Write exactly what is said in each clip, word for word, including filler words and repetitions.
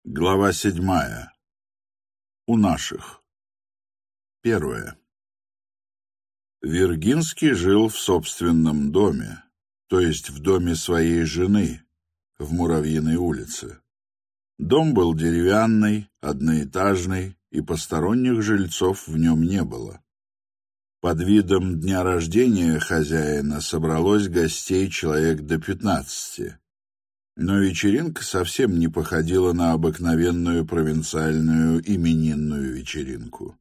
Глава седьмая. У наших. Первое. Виргинский жил в собственном доме, то есть в доме своей жены, в Муравьиной улице. Дом был деревянный, одноэтажный, и посторонних жильцов в нем не было. Под видом дня рождения хозяина собралось гостей человек до пятнадцати. Но вечеринка совсем не походила на обыкновенную провинциальную именинную вечеринку.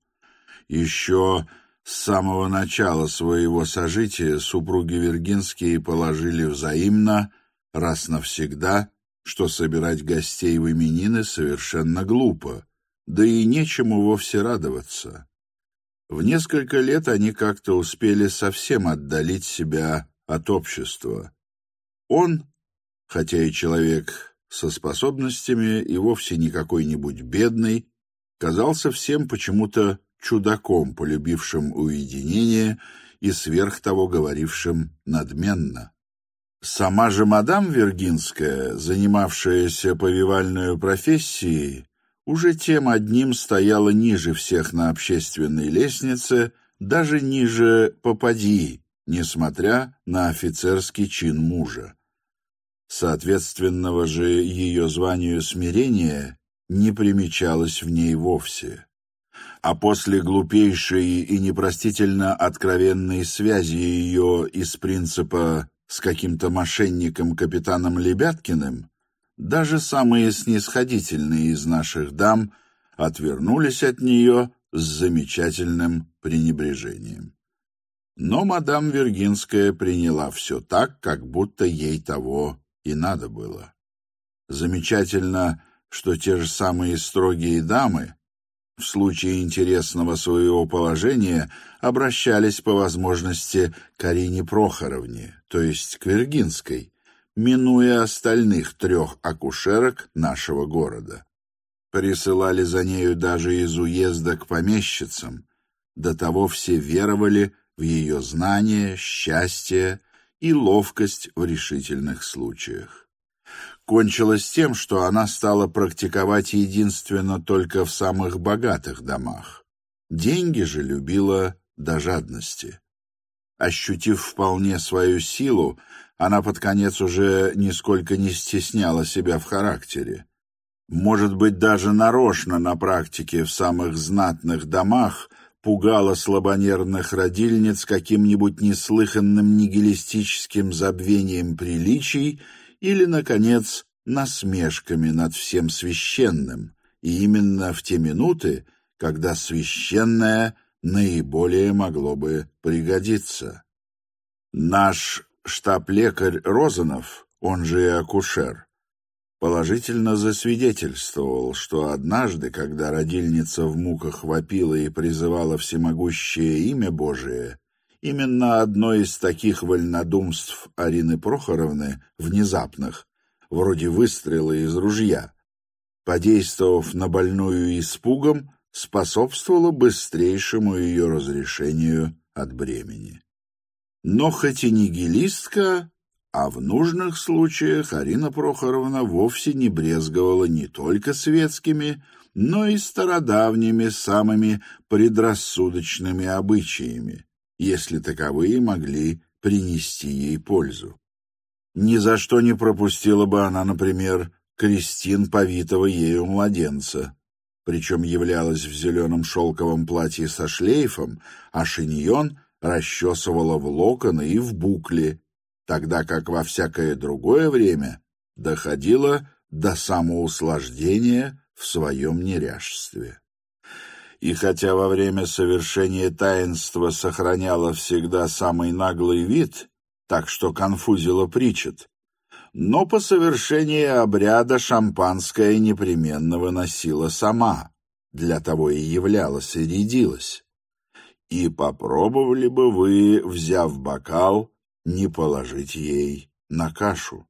Еще с самого начала своего сожития супруги Виргинские положили взаимно, раз навсегда, что собирать гостей в именины совершенно глупо, да и нечему вовсе радоваться. В несколько лет они как-то успели совсем отдалить себя от общества. Он, хотя и человек со способностями и вовсе не какой-нибудь бедный, казался всем почему-то чудаком, полюбившим уединение и сверх того говорившим надменно. Сама же мадам Виргинская, занимавшаяся повивальной профессией, уже тем одним стояла ниже всех на общественной лестнице, даже ниже попадьи, несмотря на офицерский чин мужа. Соответственного же ее званию смирения не примечалось в ней вовсе. А после глупейшей и непростительно откровенной связи ее из принципа с каким-то мошенником капитаном Лебяткиным, даже самые снисходительные из наших дам отвернулись от нее с замечательным пренебрежением. Но мадам Виргинская приняла все так, как будто ей того и надо было. Замечательно, что те же самые строгие дамы в случае интересного своего положения обращались по возможности к Арине Прохоровне, то есть к Виргинской, минуя остальных трех акушерок нашего города. Присылали за нею даже из уезда к помещицам, до того все веровали в ее знание, счастье и ловкость в решительных случаях. Кончилось тем, что она стала практиковать единственно только в самых богатых домах. Деньги же любила до жадности. Ощутив вполне свою силу, она под конец уже нисколько не стесняла себя в характере. Может быть, даже нарочно на практике в самых знатных домах пугала слабонервных родильниц каким-нибудь неслыханным нигилистическим забвением приличий или, наконец, насмешками над всем священным, и именно в те минуты, когда священное наиболее могло бы пригодиться. Наш штаб-лекарь Розанов, он же и акушер, положительно засвидетельствовал, что однажды, когда родильница в муках вопила и призывала всемогущее имя Божие, именно одно из таких вольнодумств Арины Прохоровны, внезапных, вроде выстрела из ружья, подействовав на больную испугом, способствовало быстрейшему ее разрешению от бремени. Но хоть и нигилистка, а в нужных случаях Арина Прохоровна вовсе не брезговала не только светскими, но и стародавними самыми предрассудочными обычаями, если таковые могли принести ей пользу. Ни за что не пропустила бы она, например, крестин повитого ею младенца, причем являлась в зеленом шелковом платье со шлейфом, а шиньон расчесывала в локоны и в букли, тогда как во всякое другое время доходило до самоуслаждения в своем неряшестве. И хотя во время совершения таинства сохраняла всегда самый наглый вид, так что конфузила причет, но по совершении обряда шампанское непременно выносила сама, для того и являлась и рядилась. И попробовали бы вы, взяв бокал, не положить ей на кашу.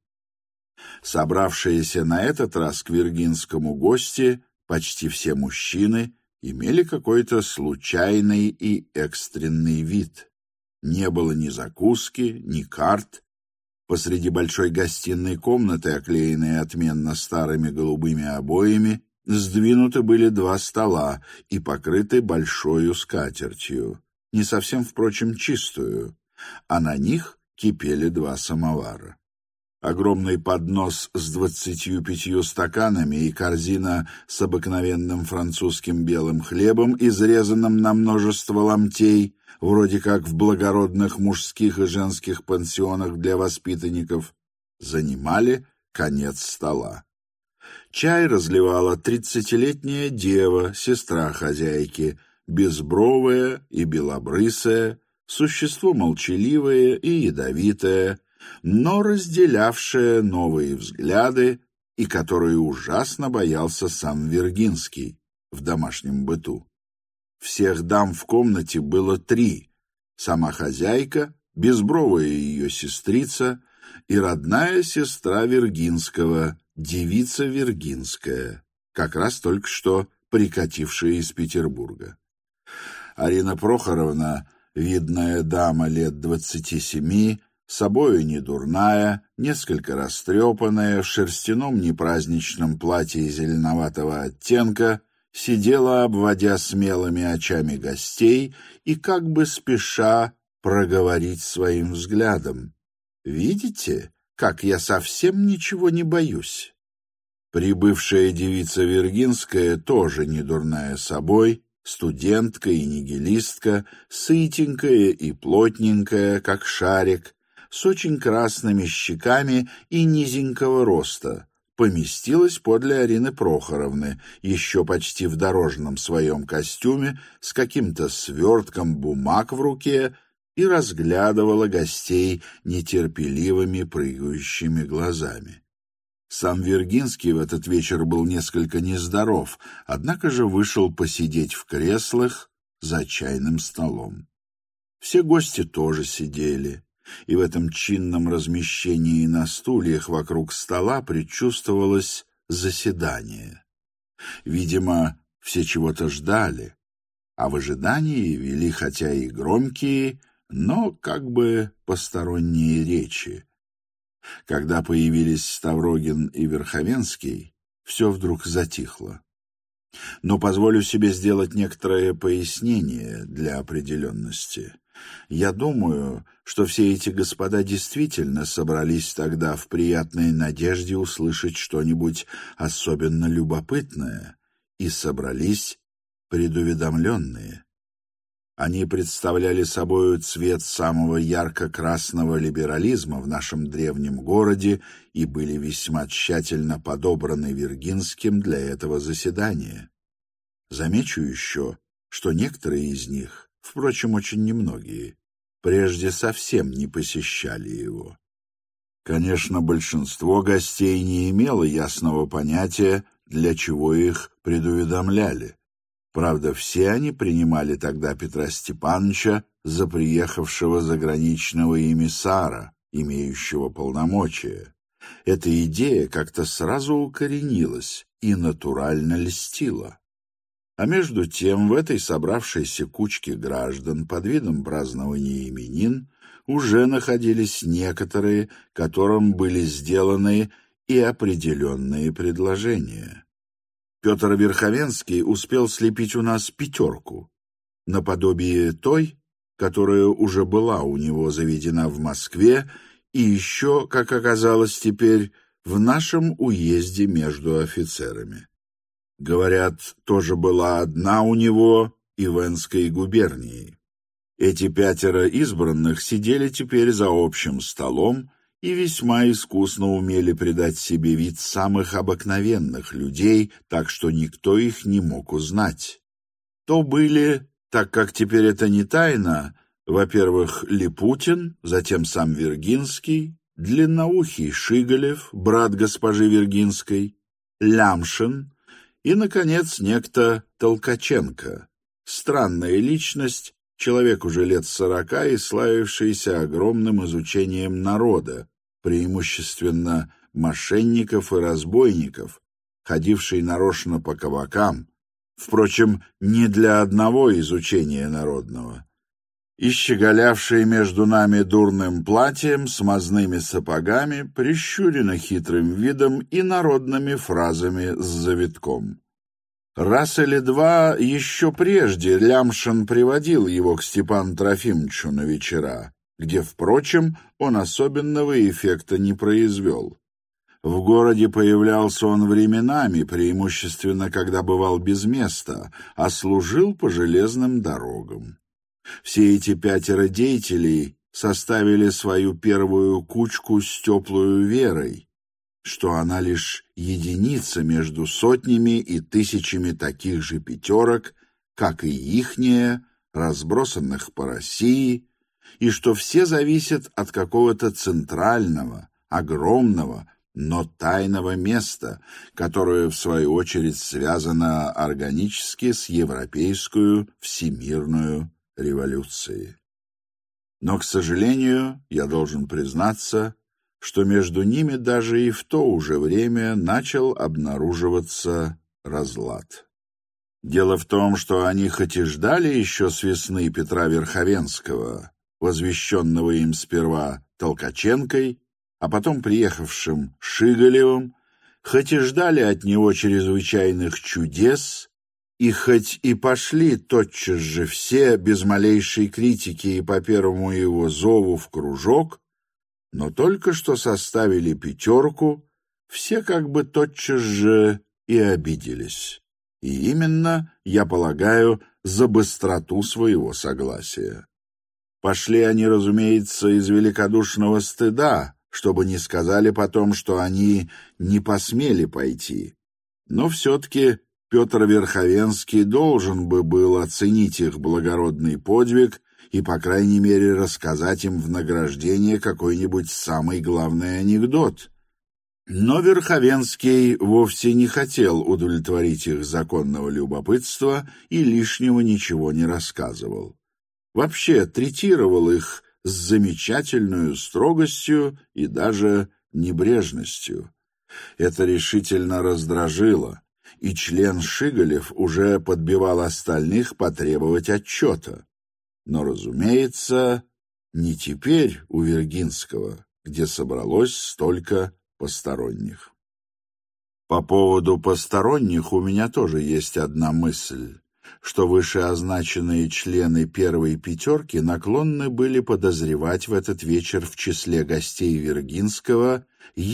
Собравшиеся на этот раз к виргинскому гости, почти все мужчины, имели какой-то случайный и экстренный вид. Не было ни закуски, ни карт. Посреди большой гостиной комнаты, оклеенной отменно старыми голубыми обоями, сдвинуты были два стола и покрыты большою скатертью, не совсем, впрочем, чистую, а на них кипели два самовара. Огромный поднос с двадцатью пятью стаканами и корзина с обыкновенным французским белым хлебом, изрезанным на множество ломтей, вроде как в благородных мужских и женских пансионах для воспитанников, занимали конец стола. Чай разливала тридцатилетняя дева, сестра хозяйки, безбровая и белобрысая, существо молчаливое и ядовитое, но разделявшее новые взгляды и которую ужасно боялся сам Виргинский в домашнем быту. Всех дам в комнате было три: сама хозяйка, безбровая ее сестрица и родная сестра Виргинского, девица Виргинская, как раз только что прикатившая из Петербурга. Арина Прохоровна, видная дама лет двадцати семи, собою недурная, несколько растрепанная, в шерстяном непраздничном платье зеленоватого оттенка, сидела, обводя смелыми очами гостей и как бы спеша проговорить своим взглядом: «Видите, как я совсем ничего не боюсь?» Прибывшая девица Виргинская, тоже недурная собой, студентка и нигилистка, сытенькая и плотненькая, как шарик, с очень красными щеками и низенького роста, поместилась подле Арины Прохоровны, еще почти в дорожном своем костюме, с каким-то свертком бумаг в руке, и разглядывала гостей нетерпеливыми прыгающими глазами. Сам Виргинский в этот вечер был несколько нездоров, однако же вышел посидеть в креслах за чайным столом. Все гости тоже сидели, и в этом чинном размещении на стульях вокруг стола предчувствовалось заседание. Видимо, все чего-то ждали, а в ожидании вели хотя и громкие, но как бы посторонние речи. Когда появились Ставрогин и Верховенский, все вдруг затихло. Но позволю себе сделать некоторое пояснение для определенности. Я думаю, что все эти господа действительно собрались тогда в приятной надежде услышать что-нибудь особенно любопытное, и собрались предуведомленные. Они представляли собою цвет самого ярко-красного либерализма в нашем древнем городе и были весьма тщательно подобраны Виргинским для этого заседания. Замечу еще, что некоторые из них, впрочем, очень немногие, прежде совсем не посещали его. Конечно, большинство гостей не имело ясного понятия, для чего их предуведомляли. Правда, все они принимали тогда Петра Степановича за приехавшего заграничного эмиссара, имеющего полномочия. Эта идея как-то сразу укоренилась и натурально льстила. А между тем в этой собравшейся кучке граждан под видом празднования именин уже находились некоторые, которым были сделаны и определенные предложения. Петр Верховенский успел слепить у нас пятерку, наподобие той, которая уже была у него заведена в Москве и еще, как оказалось теперь, в нашем уезде между офицерами. Говорят, тоже была одна у него и в Энской губернии. Эти пятеро избранных сидели теперь за общим столом и весьма искусно умели придать себе вид самых обыкновенных людей, так что никто их не мог узнать. То были, так как теперь это не тайна, во-первых, Липутин, затем сам Виргинский, длинноухий Шиголев, брат госпожи Виргинской, Лямшин и, наконец, некто Толкаченко, странная личность, человек уже лет сорока и славившийся огромным изучением народа, преимущественно мошенников и разбойников, ходивший нарочно по кабакам, впрочем, не для одного изучения народного. и щеголявший между нами дурным платьем, смазными сапогами, прищуренно хитрым видом и народными фразами с завитком. Раз или два еще прежде Лямшин приводил его к Степану Трофимовичу на вечера, где, впрочем, он особенного эффекта не произвел. В городе появлялся он временами, преимущественно, когда бывал без места, а служил по железным дорогам. Все эти пятеро деятелей составили свою первую кучку с теплую верой, что она лишь единица между сотнями и тысячами таких же пятерок, как и ихняя, разбросанных по России, и что все зависят от какого-то центрального, огромного, но тайного места, которое, в свою очередь, связано органически с европейскую всемирную революцией. Но, к сожалению, я должен признаться, что между ними даже и в то уже время начал обнаруживаться разлад. Дело в том, что они хоть и ждали еще с весны Петра Верховенского, возвещенного им сперва Толкаченкой, а потом приехавшим Шиголевым, хоть и ждали от него чрезвычайных чудес, и хоть и пошли тотчас же все, без малейшей критики и по первому его зову, в кружок, но только что составили пятерку, все как бы тотчас же и обиделись. И именно, я полагаю, за быстроту своего согласия. Пошли они, разумеется, из великодушного стыда, чтобы не сказали потом, что они не посмели пойти. Но все-таки Петр Верховенский должен бы был оценить их благородный подвиг и, по крайней мере, рассказать им в награждение какой-нибудь самый главный анекдот. Но Верховенский вовсе не хотел удовлетворить их законного любопытства и лишнего ничего не рассказывал. Вообще третировал их с замечательной строгостью и даже небрежностью. Это решительно раздражило, и член Шиголев уже подбивал остальных потребовать отчета. Но, разумеется, не теперь у Вергинского, где собралось столько посторонних. По поводу посторонних у меня тоже есть одна мысль, что вышеозначенные члены первой пятерки наклонны были подозревать в этот вечер в числе гостей Вергинского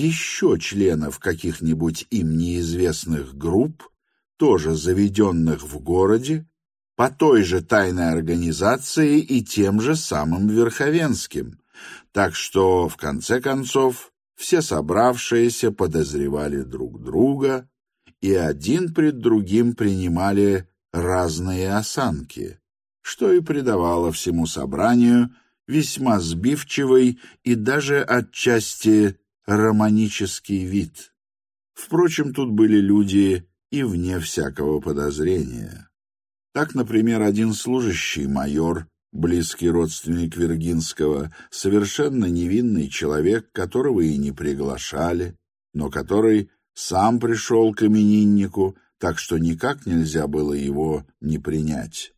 еще членов каких-нибудь им неизвестных групп, тоже заведенных в городе, по той же тайной организации и тем же самым Верховенским, так что, в конце концов, все собравшиеся подозревали друг друга и один пред другим принимали разные осанки, что и придавало всему собранию весьма сбивчивый и даже отчасти романический вид. Впрочем, тут были люди и вне всякого подозрения. Так, например, один служащий майор, близкий родственник Вергинского, совершенно невинный человек, которого и не приглашали, но который сам пришел к имениннику, так что никак нельзя было его не принять.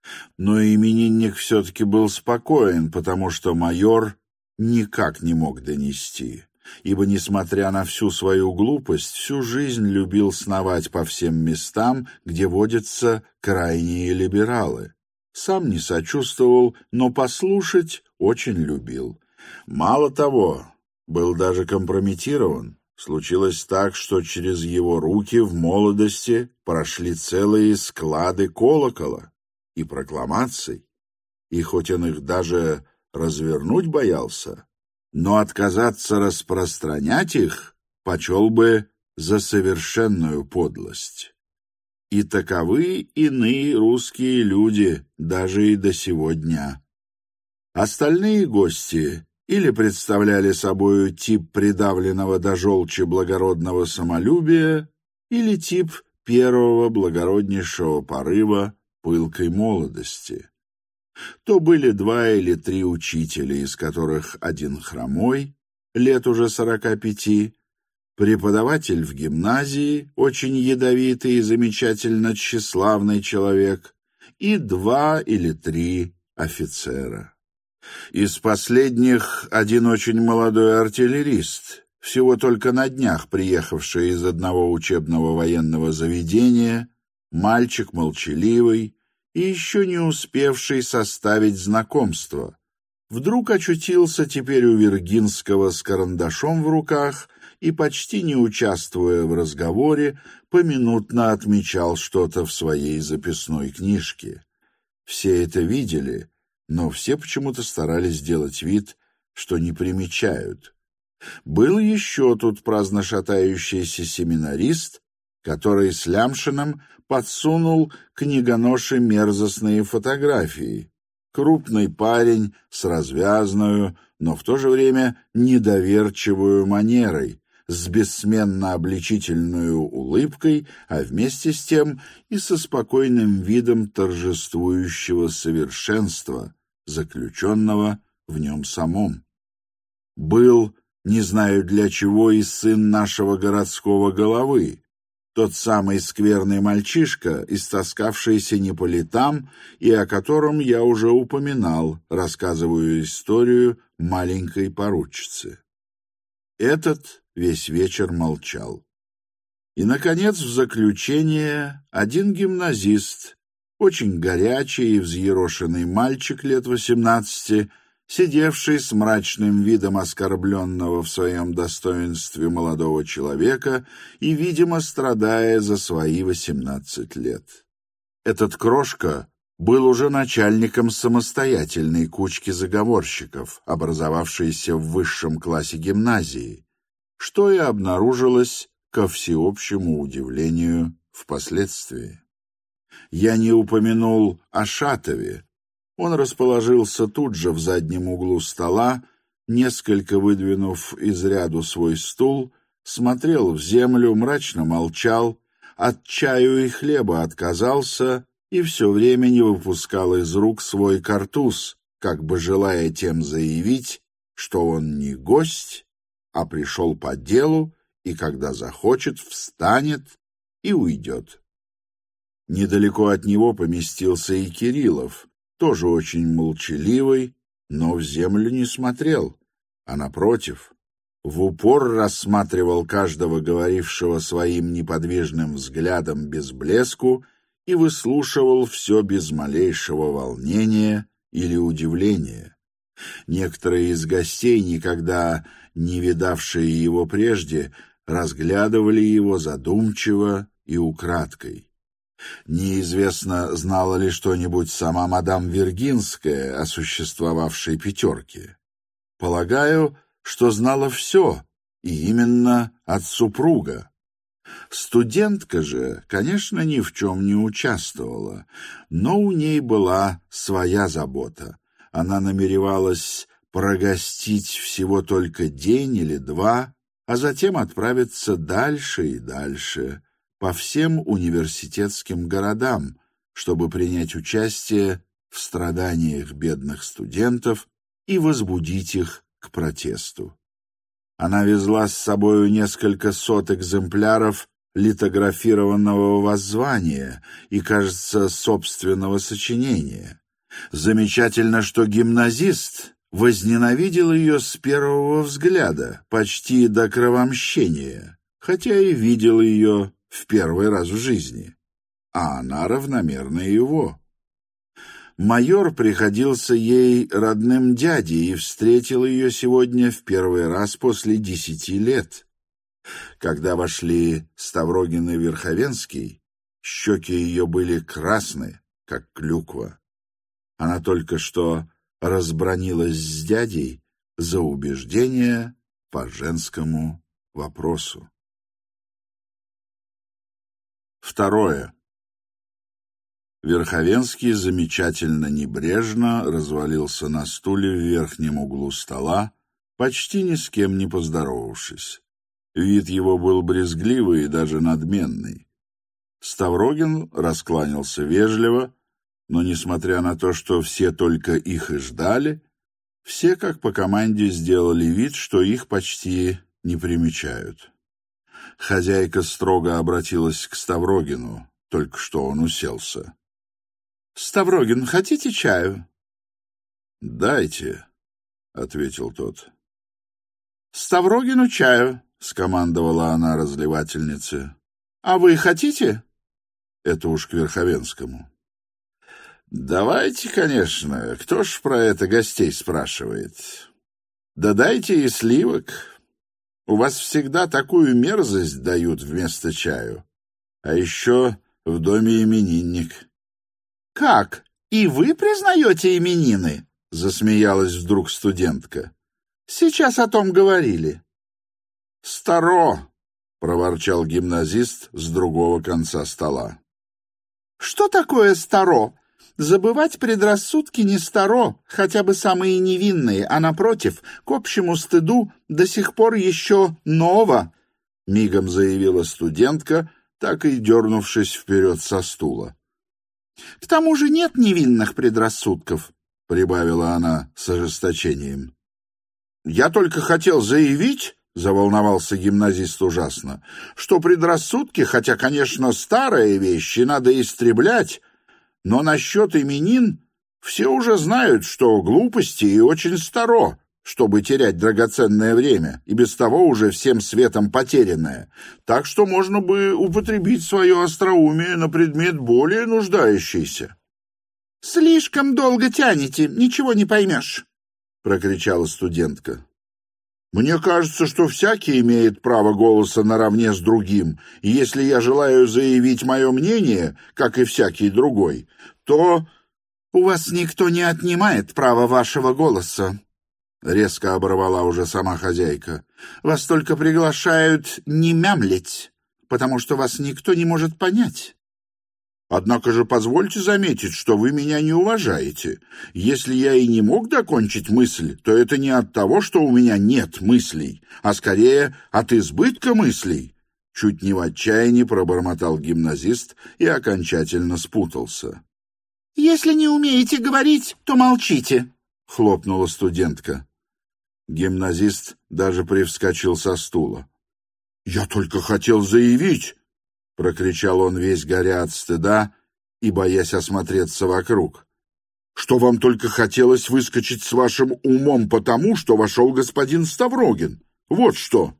Но именинник все-таки был спокоен, потому что майор никак не мог донести, ибо, несмотря на всю свою глупость, всю жизнь любил сновать по всем местам, где водятся крайние либералы. Сам не сочувствовал, но послушать очень любил. Мало того, был даже компрометирован. Случилось так, что через его руки в молодости прошли целые склады колокола и прокламаций, и хоть он их даже развернуть боялся, но отказаться распространять их почел бы за совершенную подлость. И таковы иные русские люди даже и до сего дня. Остальные гости или представляли собою тип придавленного до желчи благородного самолюбия, или тип первого благороднейшего порыва пылкой молодости. То были два или три учителя, из которых один хромой, лет уже сорока пяти, преподаватель в гимназии, очень ядовитый и замечательно тщеславный человек, и два или три офицера. Из последних один очень молодой артиллерист, всего только на днях приехавший из одного учебного военного заведения, мальчик молчаливый и еще не успевший составить знакомство, вдруг очутился теперь у Виргинского с карандашом в руках и, почти не участвуя в разговоре, поминутно отмечал что-то в своей записной книжке. Все это видели, но все почему-то старались сделать вид, что не примечают. Был еще тут праздно шатающийся семинарист, который с Лямшиным подсунул книгоноше мерзостные фотографии. Крупный парень с развязную, но в то же время недоверчивую манерой, с бессменно обличительной улыбкой, а вместе с тем и со спокойным видом торжествующего совершенства, заключенного в нем самом. Был, не знаю для чего, и сын нашего городского головы, тот самый скверный мальчишка, истаскавшийся не по летам, и о котором я уже упоминал, рассказываю историю маленькой поручицы. Этот весь вечер молчал. И, наконец, в заключение один гимназист, очень горячий и взъерошенный мальчик лет восемнадцати, сидевший с мрачным видом оскорбленного в своем достоинстве молодого человека и, видимо, страдая за свои восемнадцать лет. Этот крошка был уже начальником самостоятельной кучки заговорщиков, образовавшейся в высшем классе гимназии, что и обнаружилось, ко всеобщему удивлению, впоследствии. Я не упомянул о Шатове. Он расположился тут же в заднем углу стола, несколько выдвинув из ряду свой стул, смотрел в землю, мрачно молчал, от чаю и хлеба отказался и все время не выпускал из рук свой картуз, как бы желая тем заявить, что он не гость, а пришел по делу и, когда захочет, встанет и уйдет. Недалеко от него поместился и Кириллов, тоже очень молчаливый, но в землю не смотрел, а, напротив, в упор рассматривал каждого говорившего своим неподвижным взглядом без блеску и выслушивал все без малейшего волнения или удивления. Некоторые из гостей, никогда не видавшие его прежде, разглядывали его задумчиво и украдкой. Неизвестно, знала ли что-нибудь сама мадам Виргинская о существовавшей пятерке. Полагаю, что знала все, и именно от супруга. Студентка же, конечно, ни в чем не участвовала, но у ней была своя забота. Она намеревалась прогостить всего только день или два, а затем отправиться дальше и дальше, по всем университетским городам, чтобы принять участие в страданиях бедных студентов и возбудить их к протесту. Она везла с собою несколько сот экземпляров литографированного воззвания и, кажется, собственного сочинения. Замечательно, что гимназист возненавидел ее с первого взгляда, почти до кровомщения, хотя и видел ее в первый раз в жизни, а она равномерно его. Майор приходился ей родным дядей и встретил ее сегодня в первый раз после десяти лет. Когда вошли Ставрогин и Верховенский, щеки ее были красны, как клюква. Она только что разбранилась с дядей за убеждение по женскому вопросу. Второе. Верховенский замечательно небрежно развалился на стуле в верхнем углу стола, почти ни с кем не поздоровавшись. Вид его был брезгливый и даже надменный. Ставрогин раскланялся вежливо, но, несмотря на то, что все только их и ждали, все, как по команде, сделали вид, что их почти не примечают. Хозяйка строго обратилась к Ставрогину, только что он уселся. — Ставрогин, хотите чаю? «Дайте», — ответил тот. «Ставрогину чаю», — скомандовала она разливательнице. «А вы хотите?» Это уж к Верховенскому. «Давайте, конечно. Кто ж про это гостей спрашивает? Да дайте и сливок. У вас всегда такую мерзость дают вместо чаю. А еще в доме именинник». «Как? И вы признаете именины?» — засмеялась вдруг студентка. «Сейчас о том говорили». «Старо!» — проворчал гимназист с другого конца стола. «Что такое старо? Забывать предрассудки не старо, хотя бы самые невинные, а, напротив, к общему стыду до сих пор еще ново», — мигом заявила студентка, так и дернувшись вперед со стула. «К тому же нет невинных предрассудков», — прибавила она с ожесточением. «Я только хотел заявить, — заволновался гимназист ужасно, — что предрассудки, хотя, конечно, старые вещи, надо истреблять, но насчет именин все уже знают, что глупости и очень старо, чтобы терять драгоценное время, и без того уже всем светом потерянное, так что можно бы употребить свое остроумие на предмет более нуждающийся». «Слишком долго тянете, ничего не поймешь», — прокричала студентка. «Мне кажется, что всякий имеет право голоса наравне с другим, и если я желаю заявить мое мнение, как и всякий другой, то...» «У вас никто не отнимает права вашего голоса», — резко оборвала уже сама хозяйка. «Вас только приглашают не мямлить, потому что вас никто не может понять». «Однако же позвольте заметить, что вы меня не уважаете. Если я и не мог докончить мысль, то это не от того, что у меня нет мыслей, а скорее от избытка мыслей». Чуть не в отчаянии пробормотал гимназист и окончательно спутался. «Если не умеете говорить, то молчите», — хлопнула студентка. Гимназист даже привскочил со стула. «Я только хотел заявить», — прокричал он, весь горя от стыда и боясь осмотреться вокруг, «что вам только хотелось выскочить с вашим умом потому, что вошел господин Ставрогин. Вот что!»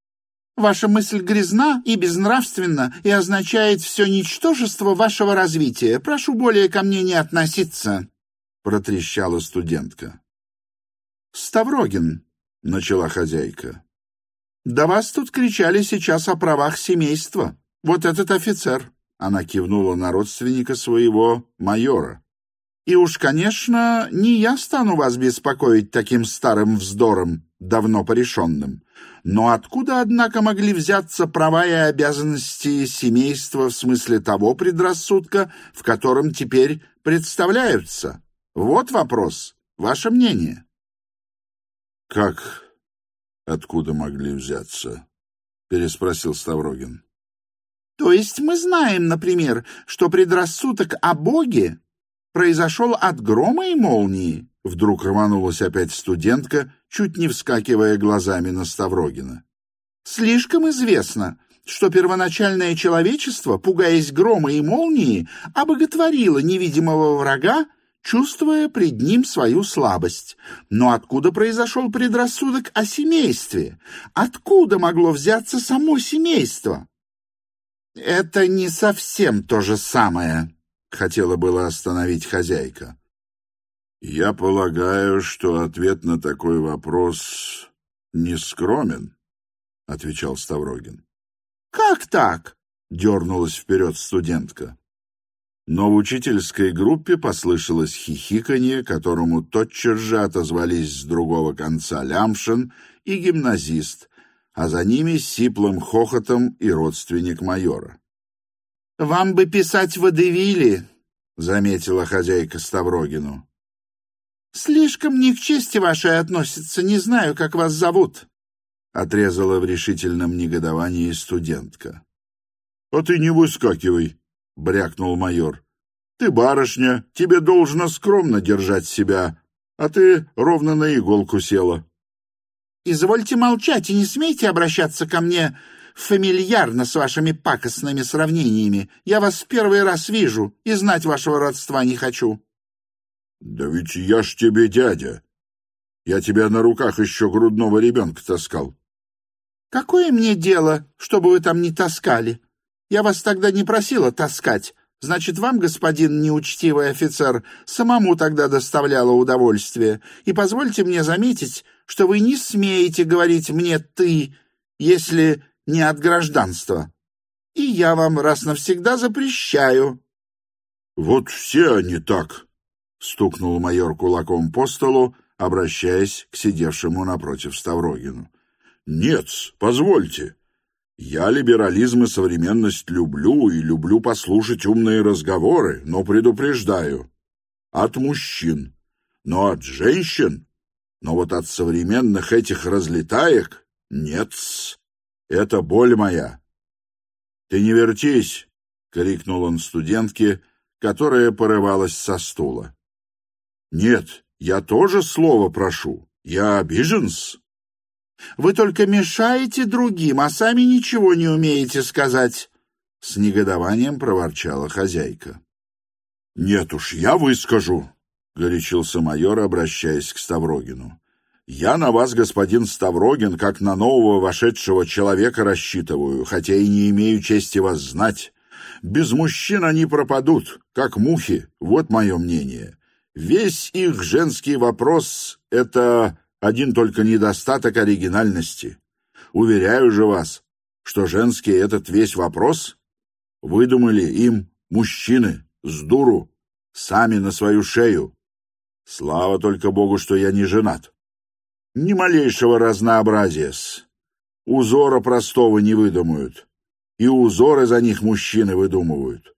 «Ваша мысль грязна и безнравственна и означает все ничтожество вашего развития. Прошу более ко мне не относиться», — протрещала студентка. «Ставрогин», — начала хозяйка, — «да вас тут кричали сейчас о правах семейства. Вот этот офицер», — она кивнула на родственника своего майора. «И уж, конечно, не я стану вас беспокоить таким старым вздором, давно порешенным. Но откуда, однако, могли взяться права и обязанности семейства в смысле того предрассудка, в котором теперь представляются? Вот вопрос. Ваше мнение?» «Как откуда могли взяться?» — переспросил Ставрогин. «То есть мы знаем, например, что предрассудок о Боге произошел от грома и молнии?» Вдруг рванулась опять студентка, чуть не вскакивая глазами на Ставрогина. «Слишком известно, что первоначальное человечество, пугаясь грома и молнии, обоготворило невидимого врага, чувствуя пред ним свою слабость. Но откуда произошел предрассудок о семействе? Откуда могло взяться само семейство?» «Это не совсем то же самое», — хотела было остановить хозяйка. «Я полагаю, что ответ на такой вопрос не скромен», — отвечал Ставрогин. «Как так?» — дернулась вперед студентка. Но в учительской группе послышалось хихиканье, которому тотчас же отозвались с другого конца Лямшин и гимназист, а за ними сиплым хохотом и родственник майора. «Вам бы писать водевили», — заметила хозяйка Ставрогину. «Слишком не к чести вашей относится, не знаю, как вас зовут», — отрезала в решительном негодовании студентка. «А ты не выскакивай», — брякнул майор. «Ты барышня, тебе должно скромно держать себя, а ты ровно на иголку села». «Извольте молчать и не смейте обращаться ко мне фамильярно с вашими пакостными сравнениями. Я вас в первый раз вижу и знать вашего родства не хочу». Да ведь я ж тебе дядя. Я тебя на руках еще грудного ребенка таскал. Какое мне дело, чтобы вы там не таскали? Я вас тогда не просила таскать. Значит, вам, господин неучтивый офицер, самому тогда доставляло удовольствие. И позвольте мне заметить, что вы не смеете говорить мне «ты», если не от гражданства. И я вам раз навсегда запрещаю. — Вот все они так, — стукнул майор кулаком по столу, обращаясь к сидевшему напротив Ставрогину. — Нет, позвольте. Я либерализм и современность люблю и люблю послушать умные разговоры, но предупреждаю. От мужчин, но от женщин, но вот от современных этих разлетаек нет. Это боль моя. — Ты не вертись, — крикнул он студентке, которая порывалась со стула. — Нет, я тоже слово прошу. Я обижен-с. — Вы только мешаете другим, а сами ничего не умеете сказать, — с негодованием проворчала хозяйка. — Нет уж, я выскажу, — горячился майор, обращаясь к Ставрогину. — Я на вас, господин Ставрогин, как на нового вошедшего человека рассчитываю, хотя и не имею чести вас знать. Без мужчин они пропадут, как мухи, вот мое мнение. Весь их женский вопрос — это один только недостаток оригинальности. Уверяю же вас, что женский этот весь вопрос выдумали им мужчины с дуру, сами на свою шею. Слава только Богу, что я не женат. Ни малейшего разнообразия-с. Узора простого не выдумают, и узоры за них мужчины выдумывают.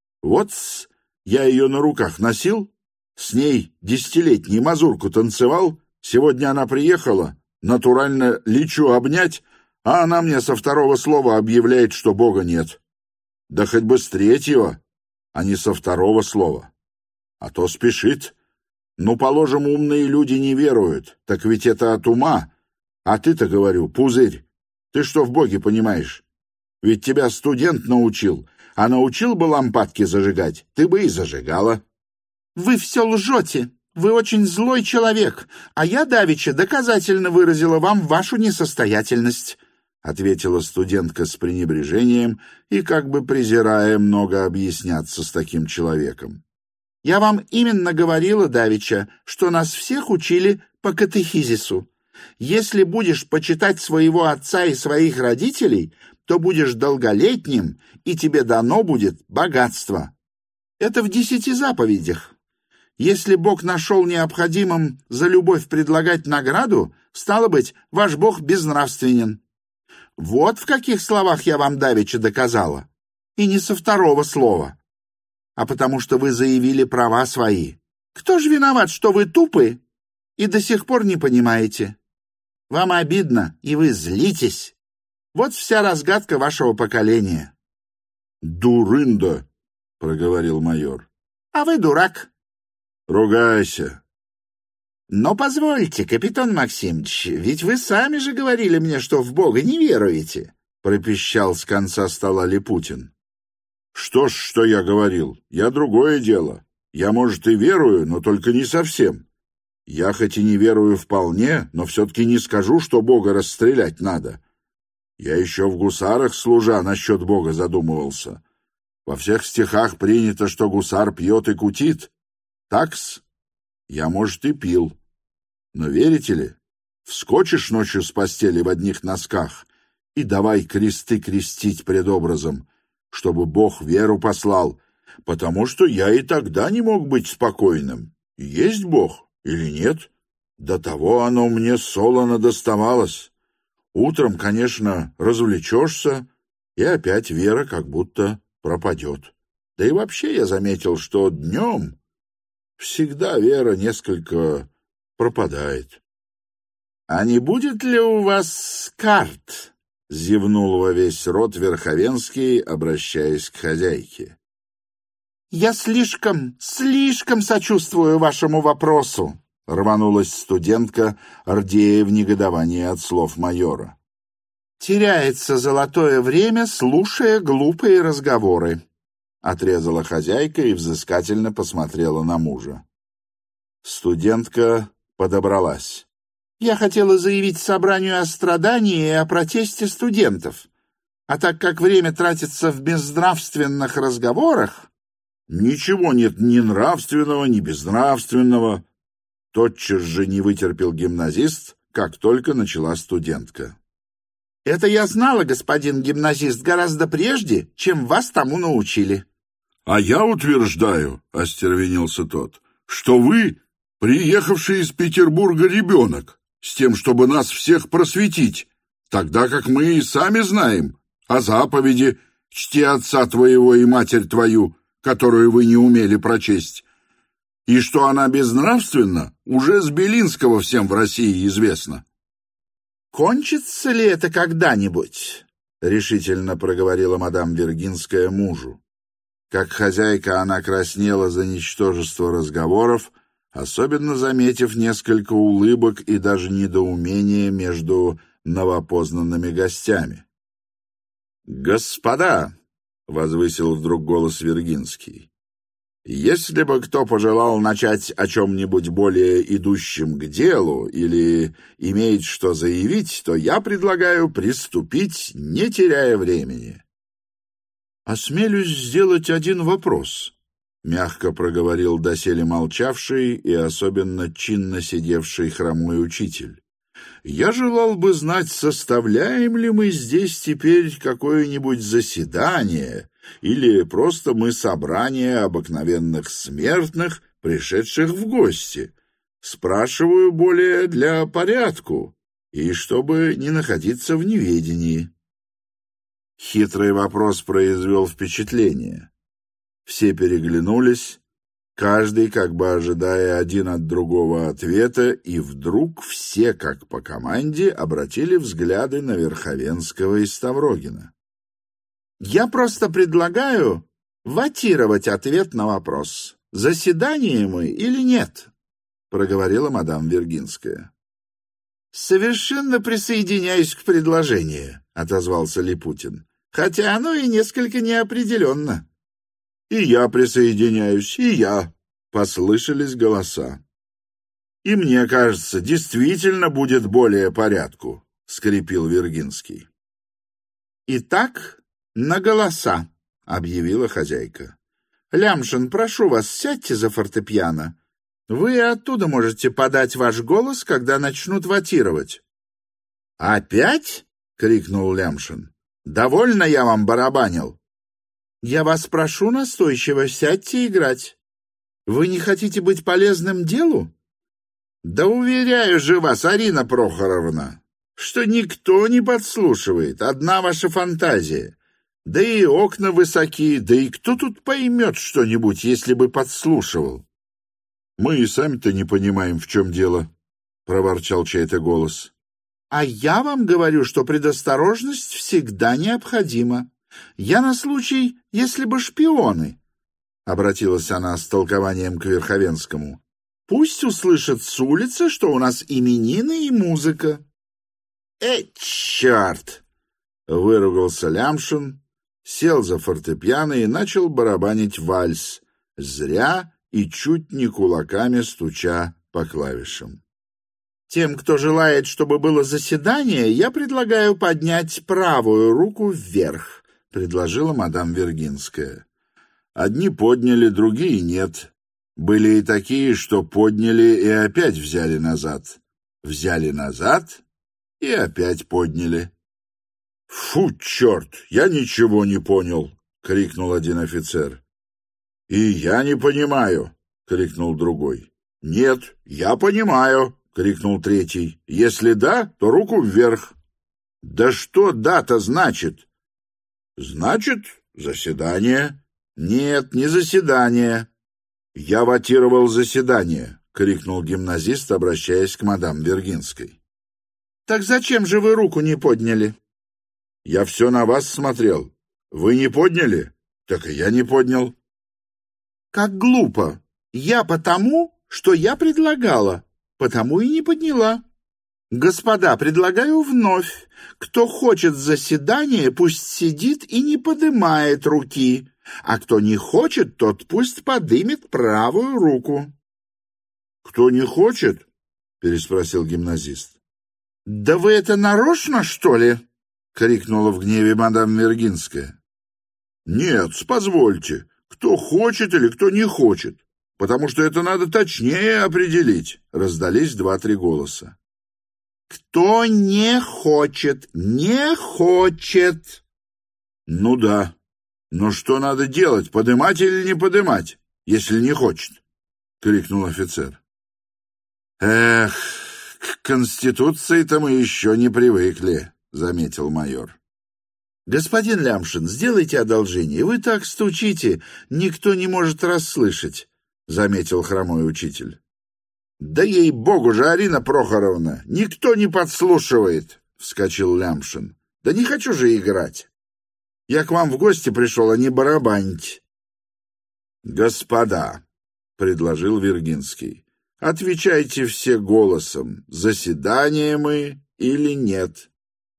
Вот-с, я ее на руках носил, с ней десятилетний мазурку танцевал, сегодня она приехала, натурально лечу обнять, а она мне со второго слова объявляет, что Бога нет. Да хоть бы с третьего, а не со второго слова. А то спешит. Ну, положим, умные люди не веруют, так ведь это от ума. А ты-то, говорю, пузырь, ты что в Боге понимаешь? Ведь тебя студент научил, а научил бы лампадки зажигать, ты бы и зажигала. Вы все лжете. Вы очень злой человек, а я давеча доказательно выразила вам вашу несостоятельность, — ответила студентка с пренебрежением и как бы презирая много объясняться с таким человеком. Я вам именно говорила давеча, что нас всех учили по катехизису. Если будешь почитать своего отца и своих родителей, то будешь долголетним, и тебе дано будет богатство. Это в десяти заповедях. Если Бог нашел необходимым за любовь предлагать награду, стало быть, ваш Бог безнравственен. Вот в каких словах я вам давеча доказала. И не со второго слова. А потому что вы заявили права свои. Кто же виноват, что вы тупы и до сих пор не понимаете? Вам обидно, и вы злитесь. Вот вся разгадка вашего поколения. — Дурында, — проговорил майор. — А вы дурак. — Ругайся. — Но позвольте, капитан Максимович, ведь вы сами же говорили мне, что в Бога не веруете, — пропищал с конца стола Липутин. — Что ж, что я говорил, я другое дело. Я, может, и верую, но только не совсем. Я хоть и не верую вполне, но все-таки не скажу, что Бога расстрелять надо. Я еще в гусарах, служа, насчет Бога задумывался. Во всех стихах принято, что гусар пьет и кутит. Такс, я, может, и пил. Но верите ли, вскочишь ночью с постели в одних носках и давай кресты крестить пред образом, чтобы Бог веру послал, потому что я и тогда не мог быть спокойным. Есть Бог или нет? До того оно мне солоно доставалось. Утром, конечно, развлечешься, и опять вера как будто пропадет. Да и вообще я заметил, что днем всегда вера несколько пропадает. — А не будет ли у вас карт? — зевнул во весь рот Верховенский, обращаясь к хозяйке. — Я слишком, слишком сочувствую вашему вопросу, — рванулась студентка, рдея в негодовании от слов майора. — Теряется золотое время, слушая глупые разговоры, — отрезала хозяйка и взыскательно посмотрела на мужа. Студентка подобралась. «Я хотела заявить собранию о страдании и о протесте студентов. А так как время тратится в безнравственных разговорах...» «Ничего нет ни нравственного, ни безнравственного», — тотчас же не вытерпел гимназист, как только начала студентка. «Это я знала, господин гимназист, гораздо прежде, чем вас тому научили». «А я утверждаю, — остервенился тот, — что вы, приехавший из Петербурга ребенок, с тем, чтобы нас всех просветить, тогда как мы и сами знаем о заповеди «Чти отца твоего и матерь твою», которую вы не умели прочесть, и что она безнравственна, уже с Белинского всем в России известно». «Кончится ли это когда-нибудь?» — решительно проговорила мадам Виргинская мужу. Как хозяйка она краснела за ничтожество разговоров, особенно заметив несколько улыбок и даже недоумения между новопознанными гостями. «Господа!» — возвысил вдруг голос Виргинский. «Если бы кто пожелал начать о чем-нибудь более идущем к делу или имеет что заявить, то я предлагаю приступить, не теряя времени». «Осмелюсь сделать один вопрос», — мягко проговорил доселе молчавший и особенно чинно сидевший хромой учитель. «Я желал бы знать, составляем ли мы здесь теперь какое-нибудь заседание, или просто мы собрание обыкновенных смертных, пришедших в гости. Спрашиваю более для порядку, и чтобы не находиться в неведении». Хитрый вопрос произвел впечатление. Все переглянулись, каждый как бы ожидая один от другого ответа, и вдруг все, как по команде, обратили взгляды на Верховенского и Ставрогина. «Я просто предлагаю ватировать ответ на вопрос, заседание мы или нет», — проговорила мадам Виргинская. «Совершенно присоединяюсь к предложению», — отозвался Липутин, «хотя оно и несколько неопределенно». «И я присоединяюсь, и я», — послышались голоса. «И мне кажется, действительно будет более порядку», — скрипел Виргинский. «Итак, на голоса», — объявила хозяйка. «Лямшин, прошу вас, сядьте за фортепиано. Вы оттуда можете подать ваш голос, когда начнут ватировать». «Опять?» — крикнул Лямшин. «Довольно я вам барабанил». «Я вас прошу настойчиво, сядьте играть. Вы не хотите быть полезным делу?» «Да уверяю же вас, Арина Прохоровна, что никто не подслушивает, одна ваша фантазия. Да и окна высоки, да и кто тут поймет что-нибудь, если бы подслушивал?» «Мы и сами-то не понимаем, в чем дело», — проворчал чей-то голос. «А я вам говорю, что предосторожность всегда необходима. Я на случай, если бы шпионы», — обратилась она с толкованием к Верховенскому, «пусть услышат с улицы, что у нас именины и музыка». «Э, черт!» — выругался Лямшин, сел за фортепиано и начал барабанить вальс, зря и чуть не кулаками стуча по клавишам. «Тем, кто желает, чтобы было заседание, я предлагаю поднять правую руку вверх», — предложила мадам Виргинская. Одни подняли, другие нет. Были и такие, что подняли и опять взяли назад. Взяли назад и опять подняли. «Фу, черт, я ничего не понял!» — крикнул один офицер. «И я не понимаю!» — крикнул другой. «Нет, я понимаю!» — крикнул третий. «Если да, то руку вверх». «Да что да-то значит?» «Значит, заседание». «Нет, не заседание». «Я ватировал заседание», — крикнул гимназист, обращаясь к мадам Виргинской. «Так зачем же вы руку не подняли?» «Я все на вас смотрел. Вы не подняли? Так и я не поднял». «Как глупо! Я потому, что я предлагала, потому и не подняла. Господа, предлагаю вновь. Кто хочет заседания, пусть сидит и не подымает руки, а кто не хочет, тот пусть подымет правую руку». «Кто не хочет?» — переспросил гимназист. «Да вы это нарочно, что ли?» — крикнула в гневе мадам Вергинская. «Нет, позвольте, кто хочет или кто не хочет, потому что это надо точнее определить», — раздались два-три голоса. «Кто не хочет, не хочет!» «Ну да, но что надо делать, подымать или не подымать, если не хочет?» — крикнул офицер. «Эх, к Конституции-то мы еще не привыкли», — заметил майор. «Господин Лямшин, сделайте одолжение, вы так стучите, никто не может расслышать», — заметил хромой учитель. «Да ей-богу же, Арина Прохоровна, никто не подслушивает», — вскочил Лямшин. «Да не хочу же играть. Я к вам в гости пришел, а не барабанить». «Господа», — предложил Вергинский, — «отвечайте все голосом, заседание мы или нет».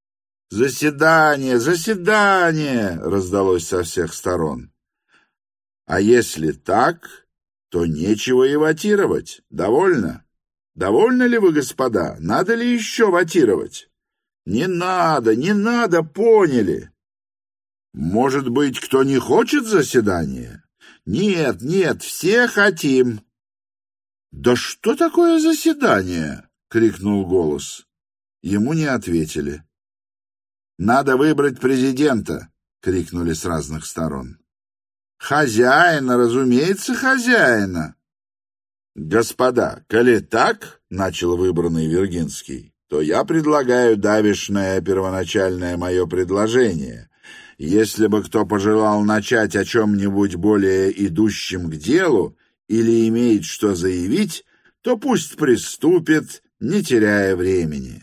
«Заседание, заседание!» — раздалось со всех сторон. «А если так, то нечего и ватировать. Довольно? Довольны ли вы, господа? Надо ли еще ватировать?» «Не надо, не надо, поняли!» «Может быть, кто не хочет заседания?» «Нет, нет, все хотим». «Да что такое заседание?» — крикнул голос. Ему не ответили. «Надо выбрать президента!» — крикнули с разных сторон. «Хозяина, разумеется, хозяина!» «Господа, коли так, — начал выбранный Вергинский, — то я предлагаю давешное первоначальное мое предложение. Если бы кто пожелал начать о чем-нибудь более идущем к делу или имеет что заявить, то пусть приступит, не теряя времени».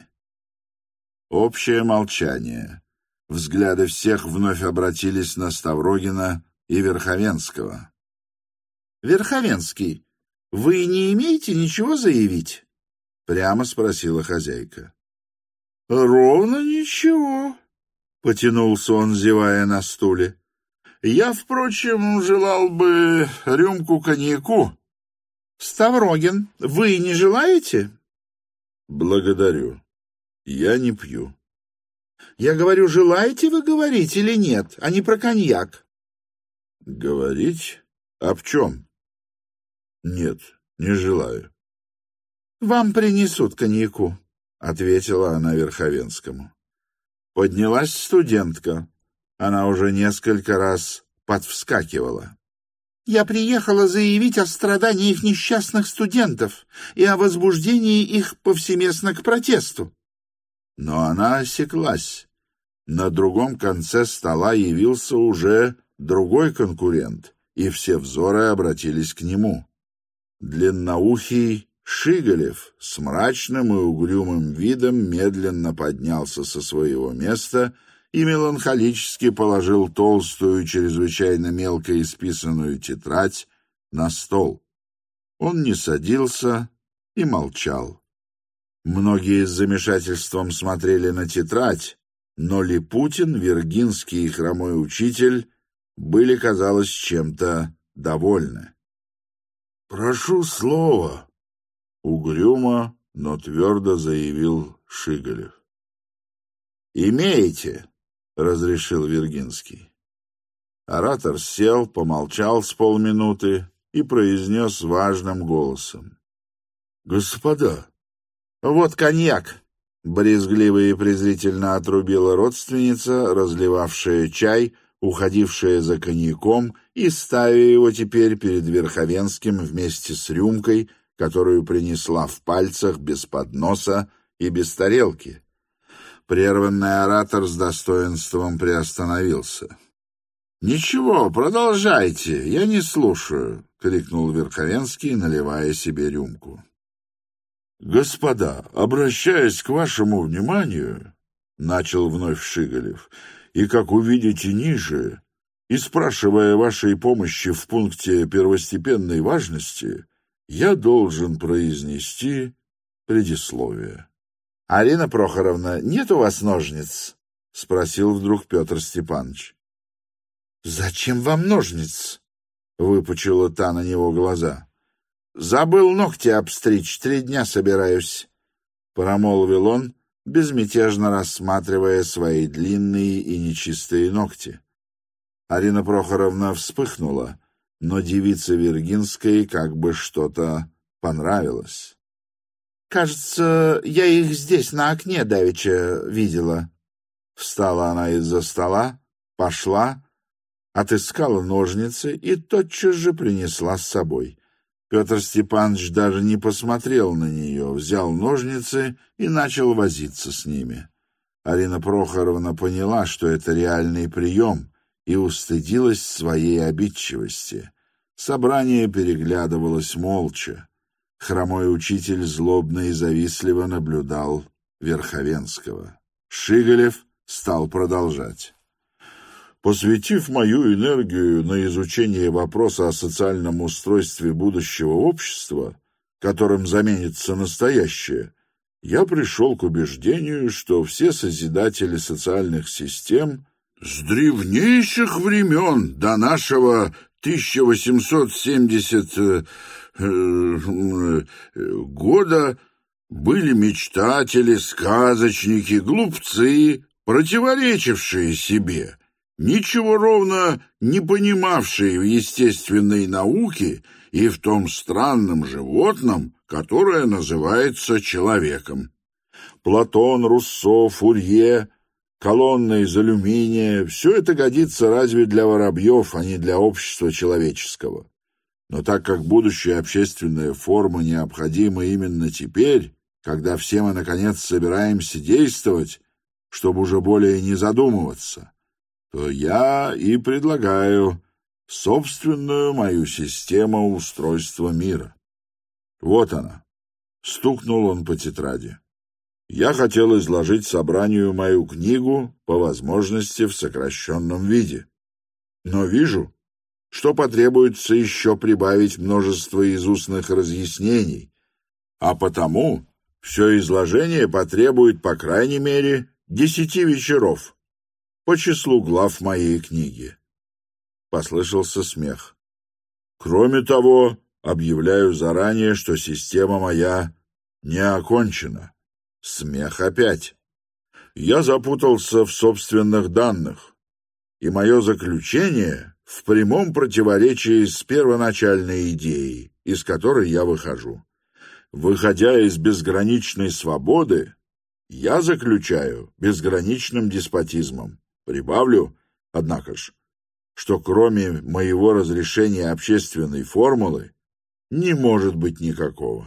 Общее молчание. Взгляды всех вновь обратились на Ставрогина и Верховенского. «Верховенский, вы не имеете ничего заявить?» — прямо спросила хозяйка. «Ровно ничего», — потянулся он, зевая на стуле. «Я, впрочем, желал бы рюмку коньяку». «Ставрогин, вы не желаете?» «Благодарю. Я не пью». «Я говорю, желаете вы говорить или нет, а не про коньяк?» «Говорить? Об чем?» «Нет, не желаю». «Вам принесут коньяку», — ответила она Верховенскому. Поднялась студентка. Она уже несколько раз подвскакивала. «Я приехала заявить о страданиях несчастных студентов и о возбуждении их повсеместно к протесту». Но она осеклась. На другом конце стола явился уже другой конкурент, и все взоры обратились к нему. Длинноухий Шигалев с мрачным и угрюмым видом медленно поднялся со своего места и меланхолически положил толстую, чрезвычайно мелко исписанную тетрадь на стол. Он не садился и молчал. Многие с замешательством смотрели на тетрадь, но Липутин, Вергинский и хромой учитель были, казалось, чем-то довольны. «Прошу слова», — угрюмо, но твердо заявил Шигалев. «Имеете», — разрешил Вергинский. Оратор сел, помолчал с полминуты и произнес важным голосом: «Господа, вот коньяк!» — брезгливо и презрительно отрубила родственница, разливавшая чай, уходившая за коньяком и ставя его теперь перед Верховенским вместе с рюмкой, которую принесла в пальцах без подноса и без тарелки. Прерванный оратор с достоинством приостановился. «Ничего, продолжайте, я не слушаю», — крикнул Верховенский, наливая себе рюмку. «Господа, обращаясь к вашему вниманию, — начал вновь Шигалев, — и, как увидите ниже, и спрашивая вашей помощи в пункте первостепенной важности, я должен произнести предисловие». — Арина Прохоровна, нет у вас ножниц? — спросил вдруг Петр Степанович. — Зачем вам ножниц? — выпучила та на него глаза. забыл ногти обстричь, три дня собираюсь», — промолвил он, безмятежно рассматривая свои длинные и нечистые ногти. Арина Прохоровна вспыхнула, но девице Виргинской как бы что-то понравилось. «Кажется, я их здесь на окне давеча видела». Встала она из-за стола, пошла, отыскала ножницы и тотчас же принесла с собой. Петр Степанович даже не посмотрел на нее, взял ножницы и начал возиться с ними. Арина Прохоровна поняла, что это реальный прием, и устыдилась своей обидчивости. Собрание переглядывалось молча. Хромой учитель злобно и завистливо наблюдал Верховенского. Шигалев стал продолжать. Посвятив мою энергию на изучение вопроса о социальном устройстве будущего общества, которым заменится настоящее, я пришел к убеждению, что все созидатели социальных систем с древнейших времен до нашего тысяча восемьсот семидесятого года были мечтатели, сказочники, глупцы, противоречившие себе, ничего ровно не понимавшие в естественной науке и в том странном животном, которое называется человеком. Платон, Руссо, Фурье, колонна из алюминия — все это годится разве для воробьев, а не для общества человеческого. Но так как будущая общественная форма необходима именно теперь, когда все мы, наконец, собираемся действовать, чтобы уже более не задумываться, то я и предлагаю собственную мою систему устройства мира. Вот она. Стукнул он по тетради. Я хотел изложить собранию мою книгу, по возможности в сокращенном виде. Но вижу, что потребуется еще прибавить множество из устных разъяснений, а потому все изложение потребует, по крайней мере, десяти вечеров по числу глав моей книги. Послышался смех. Кроме того, объявляю заранее, что система моя не окончена. Смех опять. Я запутался в собственных данных, и мое заключение в прямом противоречии с первоначальной идеей, из которой я выхожу. Выходя из безграничной свободы, я заключаю безграничным деспотизмом. Прибавлю, однако ж, что кроме моего разрешения общественной формулы не может быть никакого.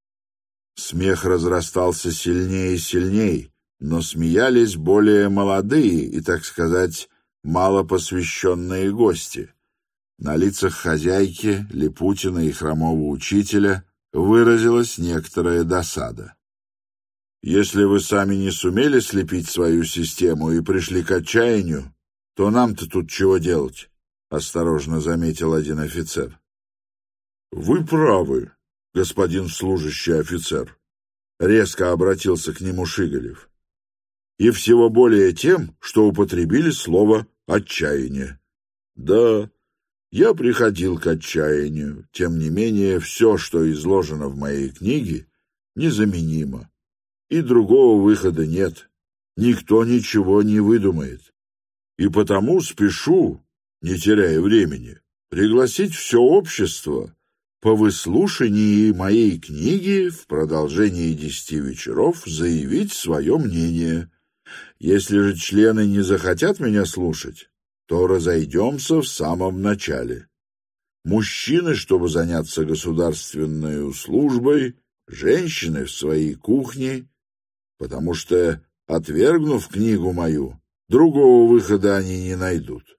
Смех разрастался сильнее и сильнее, но смеялись более молодые и, так сказать, мало посвященные гости. На лицах хозяйки, Липутина и хромого учителя выразилась некоторая досада. «Если вы сами не сумели слепить свою систему и пришли к отчаянию, то нам-то тут чего делать?» — осторожно заметил один офицер. «Вы правы, господин служащий офицер», — резко обратился к нему Шигалев. «И всего более тем, что употребили слово «отчаяние». Да, я приходил к отчаянию, тем не менее все, что изложено в моей книге, незаменимо, и другого выхода нет, никто ничего не выдумает. И потому спешу, не теряя времени, пригласить все общество по выслушании моей книги в продолжении десяти вечеров заявить свое мнение. Если же члены не захотят меня слушать, то разойдемся в самом начале. Мужчины, чтобы заняться государственной службой, женщины в своей кухне, потому что, отвергнув книгу мою, другого выхода они не найдут.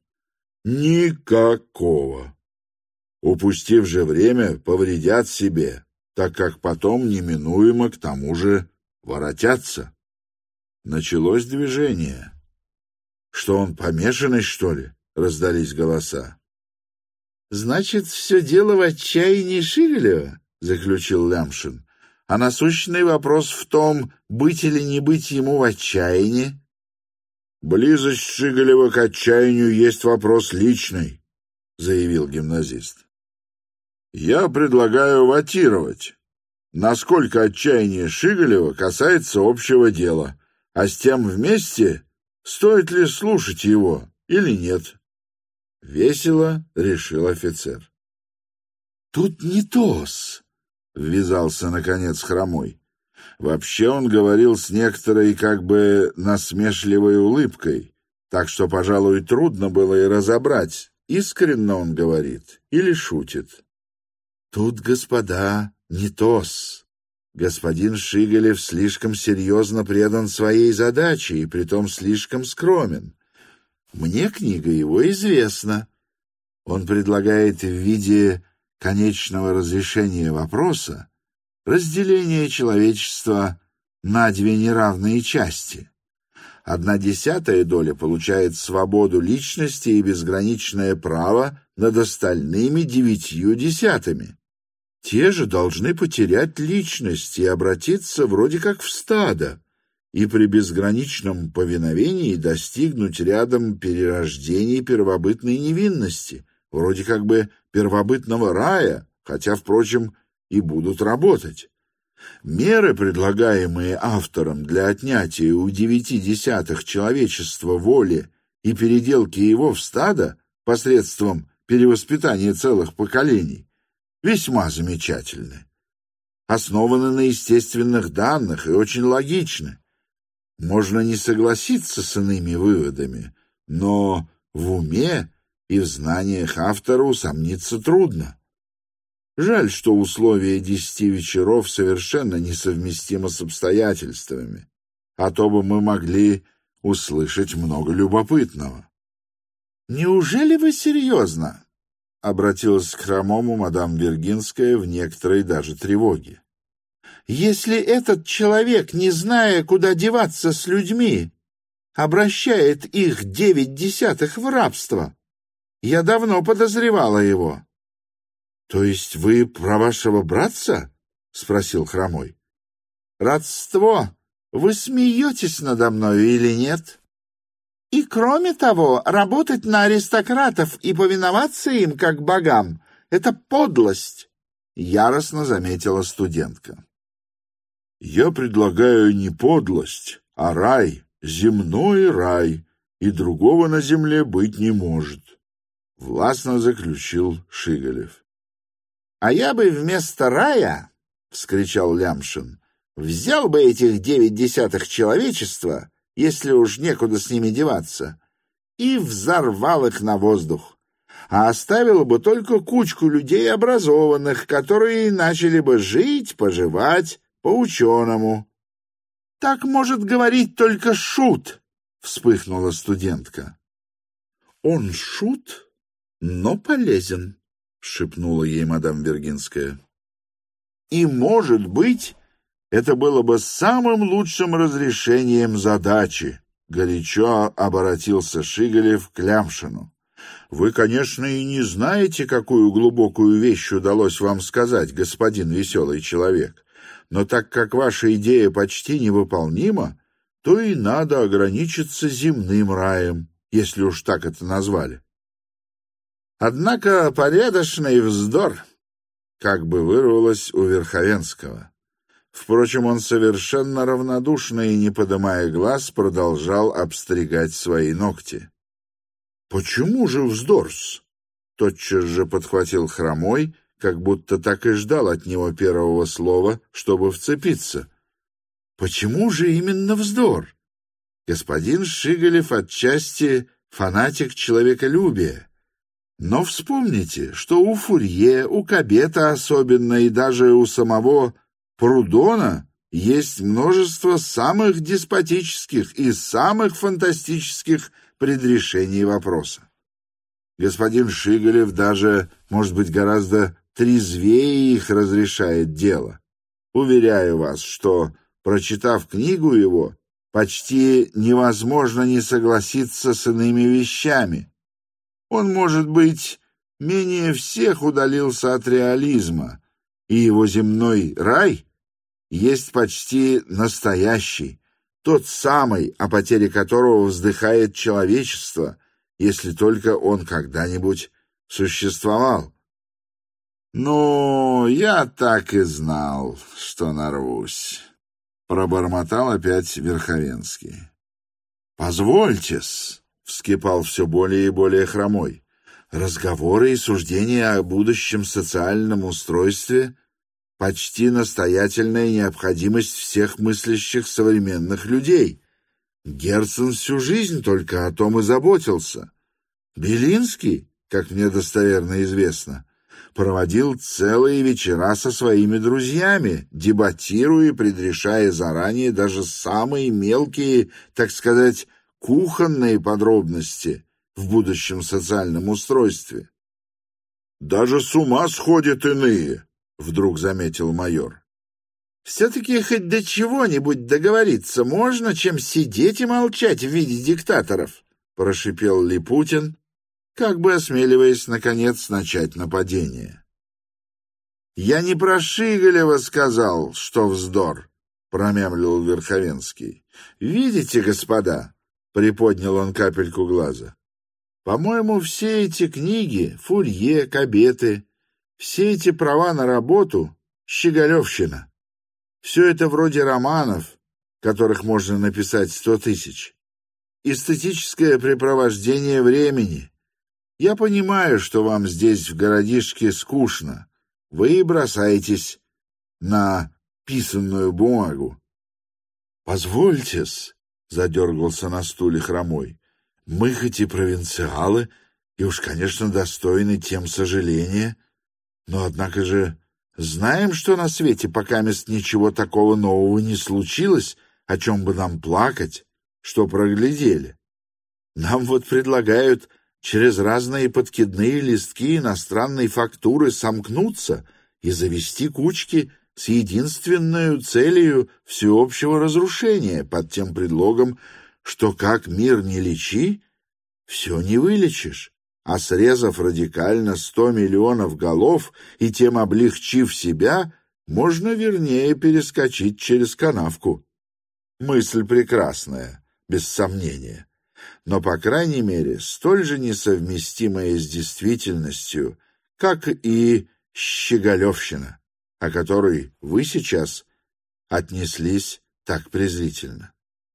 Никакого. Упустив же время, повредят себе, так как потом неминуемо к тому же воротятся. Началось движение. «Что он, помешанный, что ли?» — раздались голоса. «Значит, все дело в отчаянии Шигалева», — заключил Лямшин. «А насущный вопрос в том, быть или не быть ему в отчаянии». «Близость Шигалева к отчаянию есть вопрос личный», — заявил гимназист. Я предлагаю ватировать, насколько отчаяние Шигалева касается общего дела, а с тем вместе, стоит ли слушать его или нет. Весело решил офицер. «Тут не то-с», — ввязался, наконец, Хромой. Вообще он говорил с некоторой как бы насмешливой улыбкой, так что, пожалуй, трудно было и разобрать, искренно он говорит или шутит. «Тут, господа, не то-с. Господин Шигалев слишком серьезно предан своей задаче и притом слишком скромен. Мне книга его известна. Он предлагает в виде конечного разрешения вопроса разделение человечества на две неравные части. Одна десятая доля получает свободу личности и безграничное право над остальными девятью десятыми. Те же должны потерять личность и обратиться вроде как в стадо, и при безграничном повиновении достигнуть рядом перерождений первобытной невинности, вроде как бы первобытного рая, хотя, впрочем, и будут работать. Меры, предлагаемые автором для отнятия у девяти десятых человечества воли и переделки его в стадо посредством перевоспитания целых поколений, весьма замечательны. Основаны на естественных данных и очень логичны. Можно не согласиться с иными выводами, но в уме и в знаниях автора усомниться трудно. Жаль, что условие десяти вечеров совершенно несовместимо с обстоятельствами, а то бы мы могли услышать много любопытного. «Неужели вы серьезно?» — обратилась к Хромому мадам Виргинская в некоторой даже тревоге. «Если этот человек, не зная, куда деваться с людьми, обращает их девять десятых в рабство, я давно подозревала его». «То есть вы про вашего братца?» — спросил Хромой. «Родство. Вы смеетесь надо мною или нет? И кроме того, работать на аристократов и повиноваться им как богам — это подлость», — яростно заметила студентка. «Я предлагаю не подлость, а рай, земной рай, и другого на земле быть не может», — властно заключил Шигалев. «А я бы вместо рая, — вскричал Лямшин, — взял бы этих девять десятых человечества, если уж некуда с ними деваться, и взорвал их на воздух, а оставил бы только кучку людей образованных, которые начали бы жить, поживать по-ученому». «Так может говорить только шут», — вспыхнула студентка. «Он шут, но полезен», — шепнула ей мадам Виргинская. «И, может быть, это было бы самым лучшим разрешением задачи», — горячо обратился Шигалев к Лямшину. «Вы, конечно, и не знаете, какую глубокую вещь удалось вам сказать, господин веселый человек, но так как ваша идея почти невыполнима, то и надо ограничиться земным раем, если уж так это назвали». «Однако порядочный вздор», как бы вырвалось у Верховенского. Впрочем, он совершенно равнодушно и, не поднимая глаз, продолжал обстригать свои ногти. «Почему же вздор-с?» — тотчас же подхватил Хромой, как будто так и ждал от него первого слова, чтобы вцепиться. «Почему же именно вздор? Господин Шигалев отчасти фанатик человеколюбия. Но вспомните, что у Фурье, у Кабета особенно и даже у самого Прудона есть множество самых деспотических и самых фантастических предрешений вопроса. Господин Шигалев даже, может быть, гораздо трезвее их разрешает дело. Уверяю вас, что, прочитав книгу его, почти невозможно не согласиться с иными вещами. Он, может быть, менее всех удалился от реализма, и его земной рай есть почти настоящий, тот самый, о потере которого вздыхает человечество, если только он когда-нибудь существовал. «Ну, я так и знал, что нарвусь», — пробормотал опять Верховенский. «Позвольте-с», — вскипал все более и более Хромой, «разговоры и суждения о будущем социальном устройстве — почти настоятельная необходимость всех мыслящих современных людей. Герцен всю жизнь только о том и заботился. Белинский, как мне достоверно известно, проводил целые вечера со своими друзьями, дебатируя и предрешая заранее даже самые мелкие, так сказать, кухонные подробности в будущем социальном устройстве. «Даже с ума сходят иные», — вдруг заметил майор. «Все-таки хоть до чего-нибудь договориться можно, чем сидеть и молчать в виде диктаторов», — прошипел Липутин, как бы осмеливаясь, наконец, начать нападение. «Я не про Шиголева сказал, что вздор», — промямлил Верховенский. «Видите, господа?» — приподнял он капельку глаза. «По-моему, все эти книги, Фурье, Кабеты, все эти права на работу — щеголевщина. Все это вроде романов, которых можно написать сто тысяч. Эстетическое препровождение времени. Я понимаю, что вам здесь в городишке скучно. Вы бросаетесь на писанную бумагу». «Позвольте-с», — задергался на стуле Хромой, — «мы хоть и провинциалы, и уж, конечно, достойны тем сожаления, но, однако же, знаем, что на свете покамест ничего такого нового не случилось, о чем бы нам плакать, что проглядели. Нам вот предлагают через разные подкидные листки иностранной фактуры сомкнуться и завести кучки с единственной целью всеобщего разрушения под тем предлогом, что как мир не лечи, все не вылечишь, а срезав радикально сто миллионов голов и тем облегчив себя, можно вернее перескочить через канавку. Мысль прекрасная, без сомнения, но, по крайней мере, столь же несовместимая с действительностью, как и щеголевщина, о которой вы сейчас отнеслись так презрительно.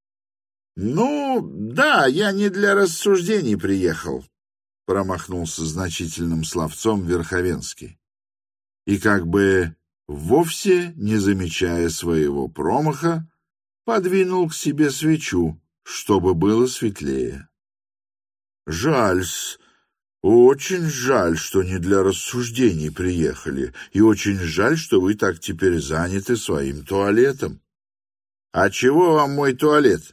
«Ну, да, я не для рассуждений приехал», — промахнулся значительным словцом Верховенский. И как бы вовсе не замечая своего промаха, подвинул к себе свечу, чтобы было светлее. «Жаль-с, очень жаль, что не для рассуждений приехали, и очень жаль, что вы так теперь заняты своим туалетом». «А чего вам мой туалет?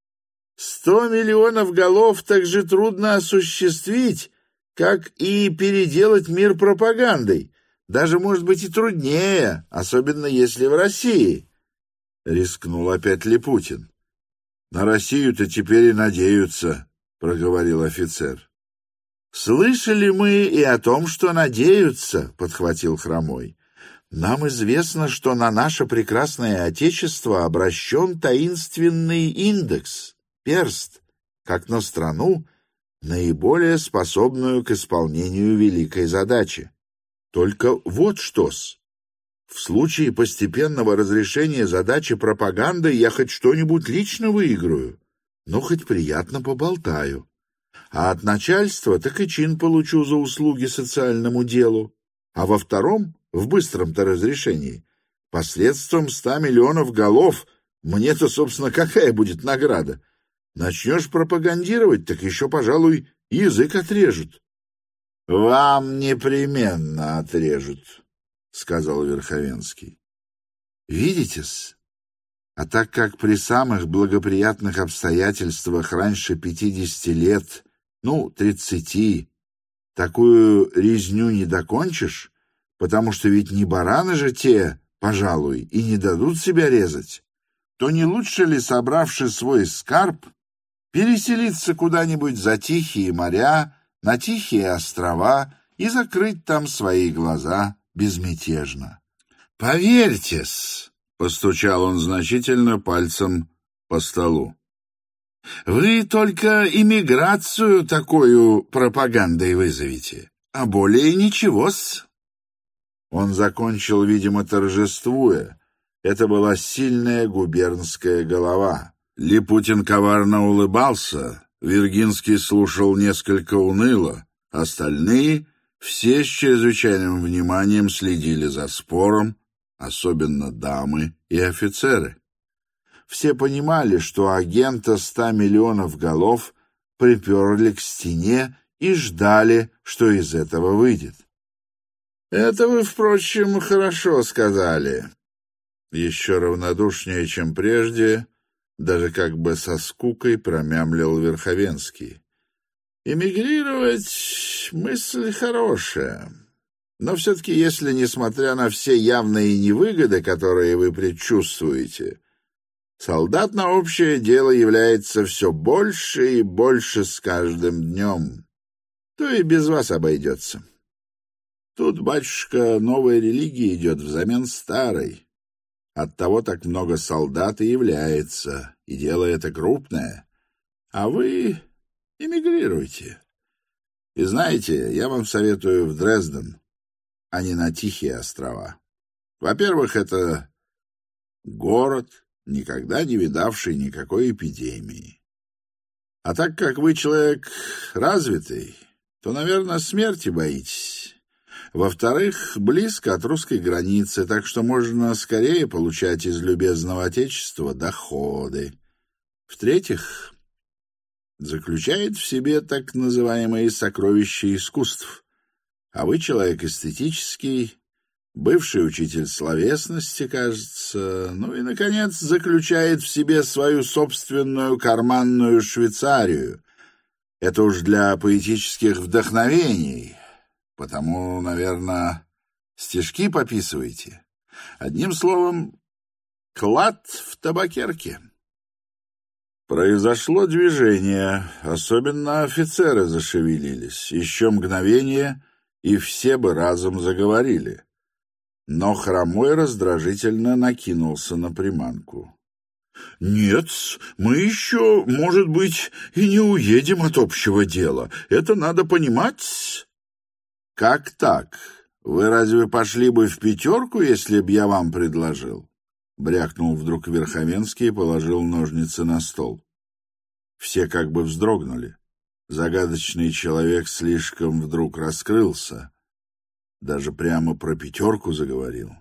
Сто миллионов голов так же трудно осуществить, как и переделать мир пропагандой. Даже, может быть, и труднее, особенно если в России», — рискнул опять Липутин. «На Россию-то теперь и надеются», — проговорил офицер. «Слышали мы и о том, что надеются», — подхватил Хромой. «Нам известно, что на наше прекрасное Отечество обращен таинственный индекс, перст, как на страну, наиболее способную к исполнению великой задачи. Только вот что-с. В случае постепенного разрешения задачи пропаганды я хоть что-нибудь лично выиграю, но хоть приятно поболтаю. А от начальства так и чин получу за услуги социальному делу. А во втором, в быстром-то разрешении, посредством ста миллионов голов, мне-то, собственно, какая будет награда? Начнешь пропагандировать, так еще, пожалуй, язык отрежут». «Вам непременно отрежут», — сказал Верховенский. «Видите-с? А так как при самых благоприятных обстоятельствах раньше пятидесяти лет, ну, тридцати, такую резню не докончишь, потому что ведь не бараны же те, пожалуй, и не дадут себя резать, то не лучше ли, собравши свой скарб, переселиться куда-нибудь за тихие моря, на тихие острова и закрыть там свои глаза безмятежно? Поверьте-с, — постучал он значительно пальцем по столу, — вы только иммиграцию такую пропагандой вызовете, а более ничего-с. Он закончил, видимо, торжествуя. Это была сильная губернская голова. Липутин коварно улыбался, Виргинский слушал несколько уныло, остальные все с чрезвычайным вниманием следили за спором, особенно дамы и офицеры. Все понимали, что агента ста миллионов голов приперли к стене и ждали, что из этого выйдет. «Это вы, впрочем, хорошо сказали». Еще равнодушнее, чем прежде, даже как бы со скукой промямлил Верховенский. «Эмигрировать — мысль хорошая. Но все-таки, если, несмотря на все явные невыгоды, которые вы предчувствуете, солдат на общее дело является все больше и больше с каждым днем, то и без вас обойдется. Тут, батюшка, новая религия идет взамен старой. Оттого так много солдат и является, и дело это крупное. А вы эмигрируйте. И знаете, я вам советую в Дрезден, а не на Тихие острова. Во-первых, это город, никогда не видавший никакой эпидемии. А так как вы человек развитый, то, наверное, смерти боитесь. Во-вторых, близко от русской границы, так что можно скорее получать из любезного отечества доходы. В-третьих, заключает в себе так называемые сокровища искусств. А вы человек эстетический, бывший учитель словесности, кажется, ну и, наконец, заключает в себе свою собственную карманную Швейцарию. Это уж для поэтических вдохновений. Потому, наверное, стишки пописываете. Одним словом, клад в табакерке. Произошло движение, особенно офицеры зашевелились. Еще мгновение, и все бы разом заговорили. Но Хромой раздражительно накинулся на приманку. «Нет, мы еще, может быть, и не уедем от общего дела. Это надо понимать». «Как так? Вы разве пошли бы в пятерку, если б я вам предложил?» Брякнул вдруг Верховенский и положил ножницы на стол. Все как бы вздрогнули. Загадочный человек слишком вдруг раскрылся. Даже прямо про пятерку заговорил.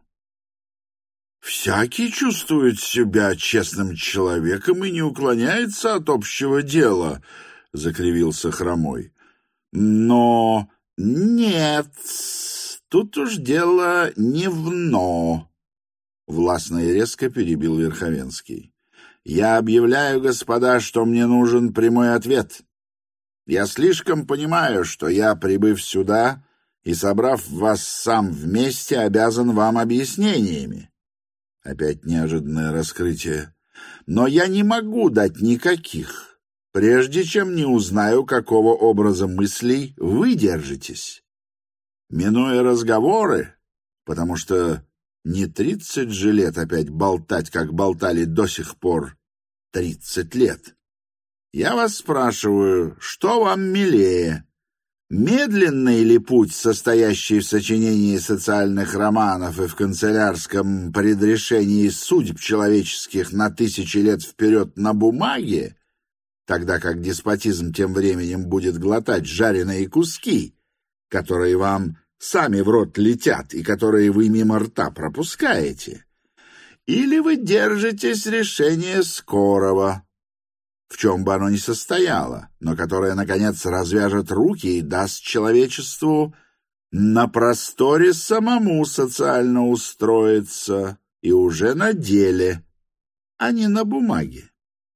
«Всякий чувствует себя честным человеком и не уклоняется от общего дела», — закривился Хромой. «Но нет, тут уж дело не в «но», — властно и резко перебил Верховенский. «Я объявляю, господа, что мне нужен прямой ответ. Я слишком понимаю, что я, прибыв сюда и собрав вас сам вместе, обязан вам объяснениями». Опять неожиданное раскрытие. «Но я не могу дать никаких, прежде чем не узнаю, какого образа мыслей вы держитесь. Минуя разговоры, потому что не тридцать же лет опять болтать, как болтали до сих пор тридцать лет, я вас спрашиваю, что вам милее? Медленный ли путь, состоящий в сочинении социальных романов и в канцелярском предрешении судеб человеческих на тысячи лет вперед на бумаге, тогда как деспотизм тем временем будет глотать жареные куски, которые вам сами в рот летят и которые вы мимо рта пропускаете? Или вы держитесь решения скорого, в чем бы оно ни состояло, но которое, наконец, развяжет руки и даст человечеству на просторе самому социально устроиться, и уже на деле, а не на бумаге?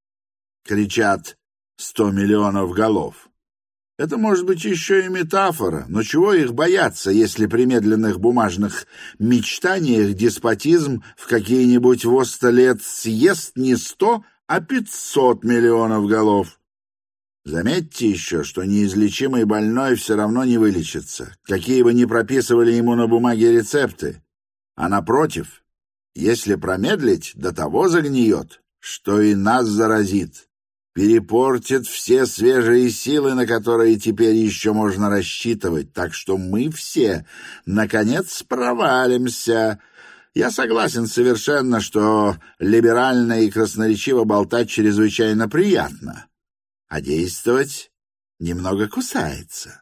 Кричат «сто миллионов голов». Это может быть еще и метафора, но чего их бояться, если при медленных бумажных мечтаниях деспотизм в какие-нибудь во сто лет съест не сто, а пятьсот миллионов голов? Заметьте еще, что неизлечимый больной все равно не вылечится, какие бы ни прописывали ему на бумаге рецепты. А напротив, если промедлить, до того загниет, что и нас заразит. перепортит все свежие силы, на которые теперь еще можно рассчитывать, так что мы все, наконец, провалимся. Я согласен совершенно, что либерально и красноречиво болтать чрезвычайно приятно, а действовать немного кусается.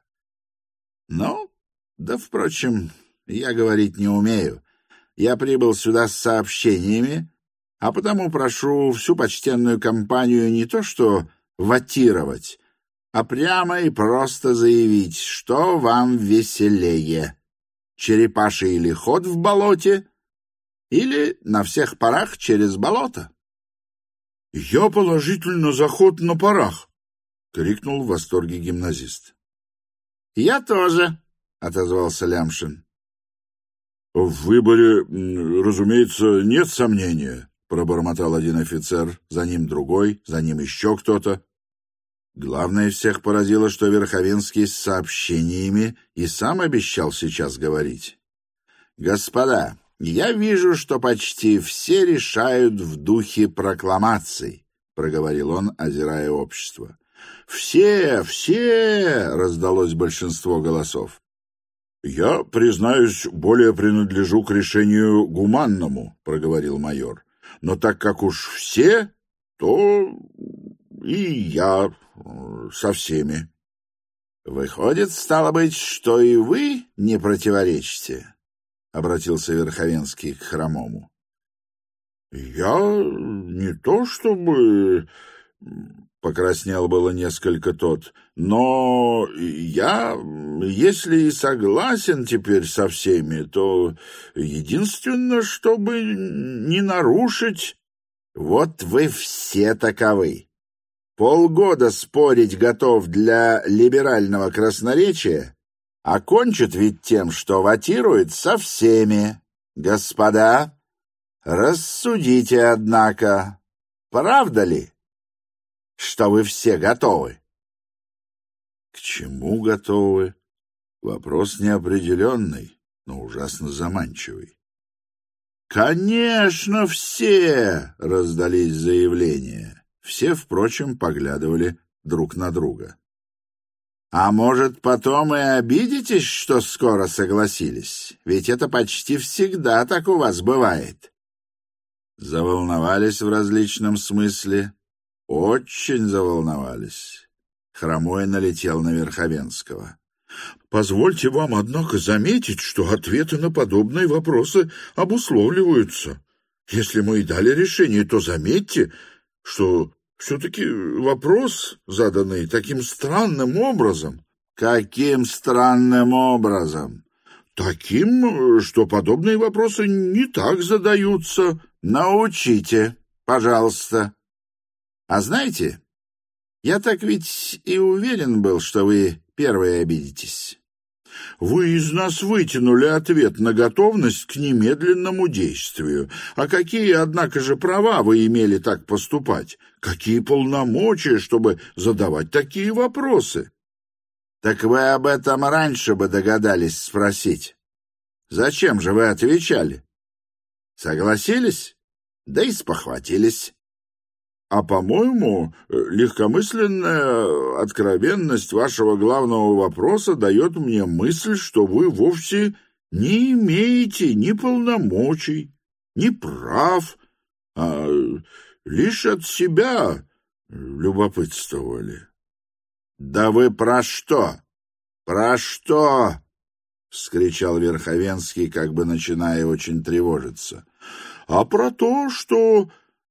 Ну, да, впрочем, я говорить не умею. Я прибыл сюда с сообщениями, а потому прошу всю почтенную компанию не то что ватировать, а прямо и просто заявить, что вам веселее: черепаший или ход в болоте, или на всех парах через болото. — Я положительно за ход на парах! — крикнул в восторге гимназист. — Я тоже! — отозвался Лямшин. — В выборе, разумеется, нет сомнения, — пробормотал один офицер, за ним другой, за ним еще кто-то. Главное всех поразило, что Верховенский с сообщениями и сам обещал сейчас говорить. — Господа, я вижу, что почти все решают в духе прокламаций, — проговорил он, озирая общество. — Все, все! — раздалось большинство голосов. — Я, признаюсь, более принадлежу к решению гуманному, — проговорил майор. — Но так как уж все, то и я со всеми. — Выходит, стало быть, что и вы не противоречите? — обратился Верховенский к Хромому. — Я не то чтобы... — покраснел было несколько тот. — Но я, если и согласен теперь со всеми, то единственное, чтобы не нарушить... — Вот вы все таковы. Полгода спорить готов для либерального красноречия, а кончит ведь тем, что ватирует со всеми. Господа, рассудите, однако, правда ли, что вы все готовы? К чему готовы? Вопрос неопределенный, но ужасно заманчивый. Конечно, все! Раздались заявления. Все, впрочем, поглядывали друг на друга. А может, потом и обидитесь, что скоро согласились? Ведь это почти всегда так у вас бывает. Заволновались в различном смысле. Очень заволновались. Хромой налетел на Верховенского. — Позвольте вам, однако, заметить, что ответы на подобные вопросы обусловливаются. Если мы и дали решение, то заметьте, что... Все-таки вопрос, заданный таким странным образом. Каким странным образом? Таким, что подобные вопросы не так задаются. Научите, пожалуйста. А знаете, я так ведь и уверен был, что вы первые обидитесь. Вы из нас вытянули ответ на готовность к немедленному действию. А какие, однако же, права вы имели так поступать? Какие полномочия, чтобы задавать такие вопросы? Так вы об этом раньше бы догадались спросить. Зачем же вы отвечали? Согласились? Да и спохватились. А, по-моему, легкомысленная откровенность вашего главного вопроса дает мне мысль, что вы вовсе не имеете ни полномочий, ни прав, а лишь от себя любопытствовали. — Да вы про что? Про что? — вскричал Верховенский, как бы начиная очень тревожиться. — А про то, что...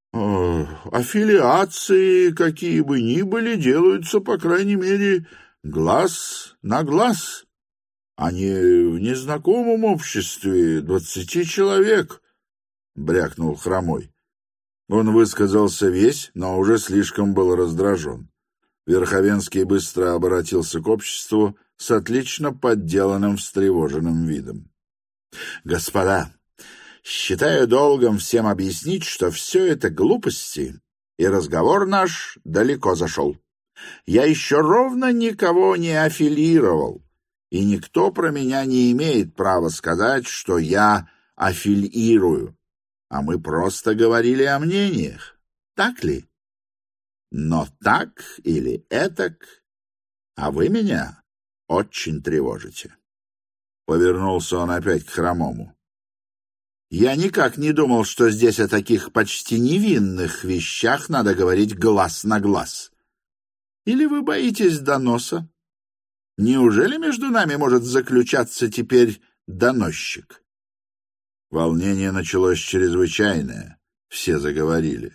Аффилиации, какие бы ни были, делаются, по крайней мере, глаз на глаз, а не в незнакомом обществе двадцати человек, — брякнул Хромой. Он высказался весь, но уже слишком был раздражен. Верховенский быстро обратился к обществу с отлично подделанным встревоженным видом. — Господа! Считаю долгом всем объяснить, что все это глупости, и разговор наш далеко зашел. Я еще ровно никого не аффилировал, и никто про меня не имеет права сказать, что я аффилирую, а мы просто говорили о мнениях. Так ли? Но так или этак, а вы меня очень тревожите. Повернулся он опять к Хромому. Я никак не думал, что здесь о таких почти невинных вещах надо говорить глаз на глаз. Или вы боитесь доноса? Неужели между нами может заключаться теперь доносчик? Волнение началось чрезвычайное. Все заговорили.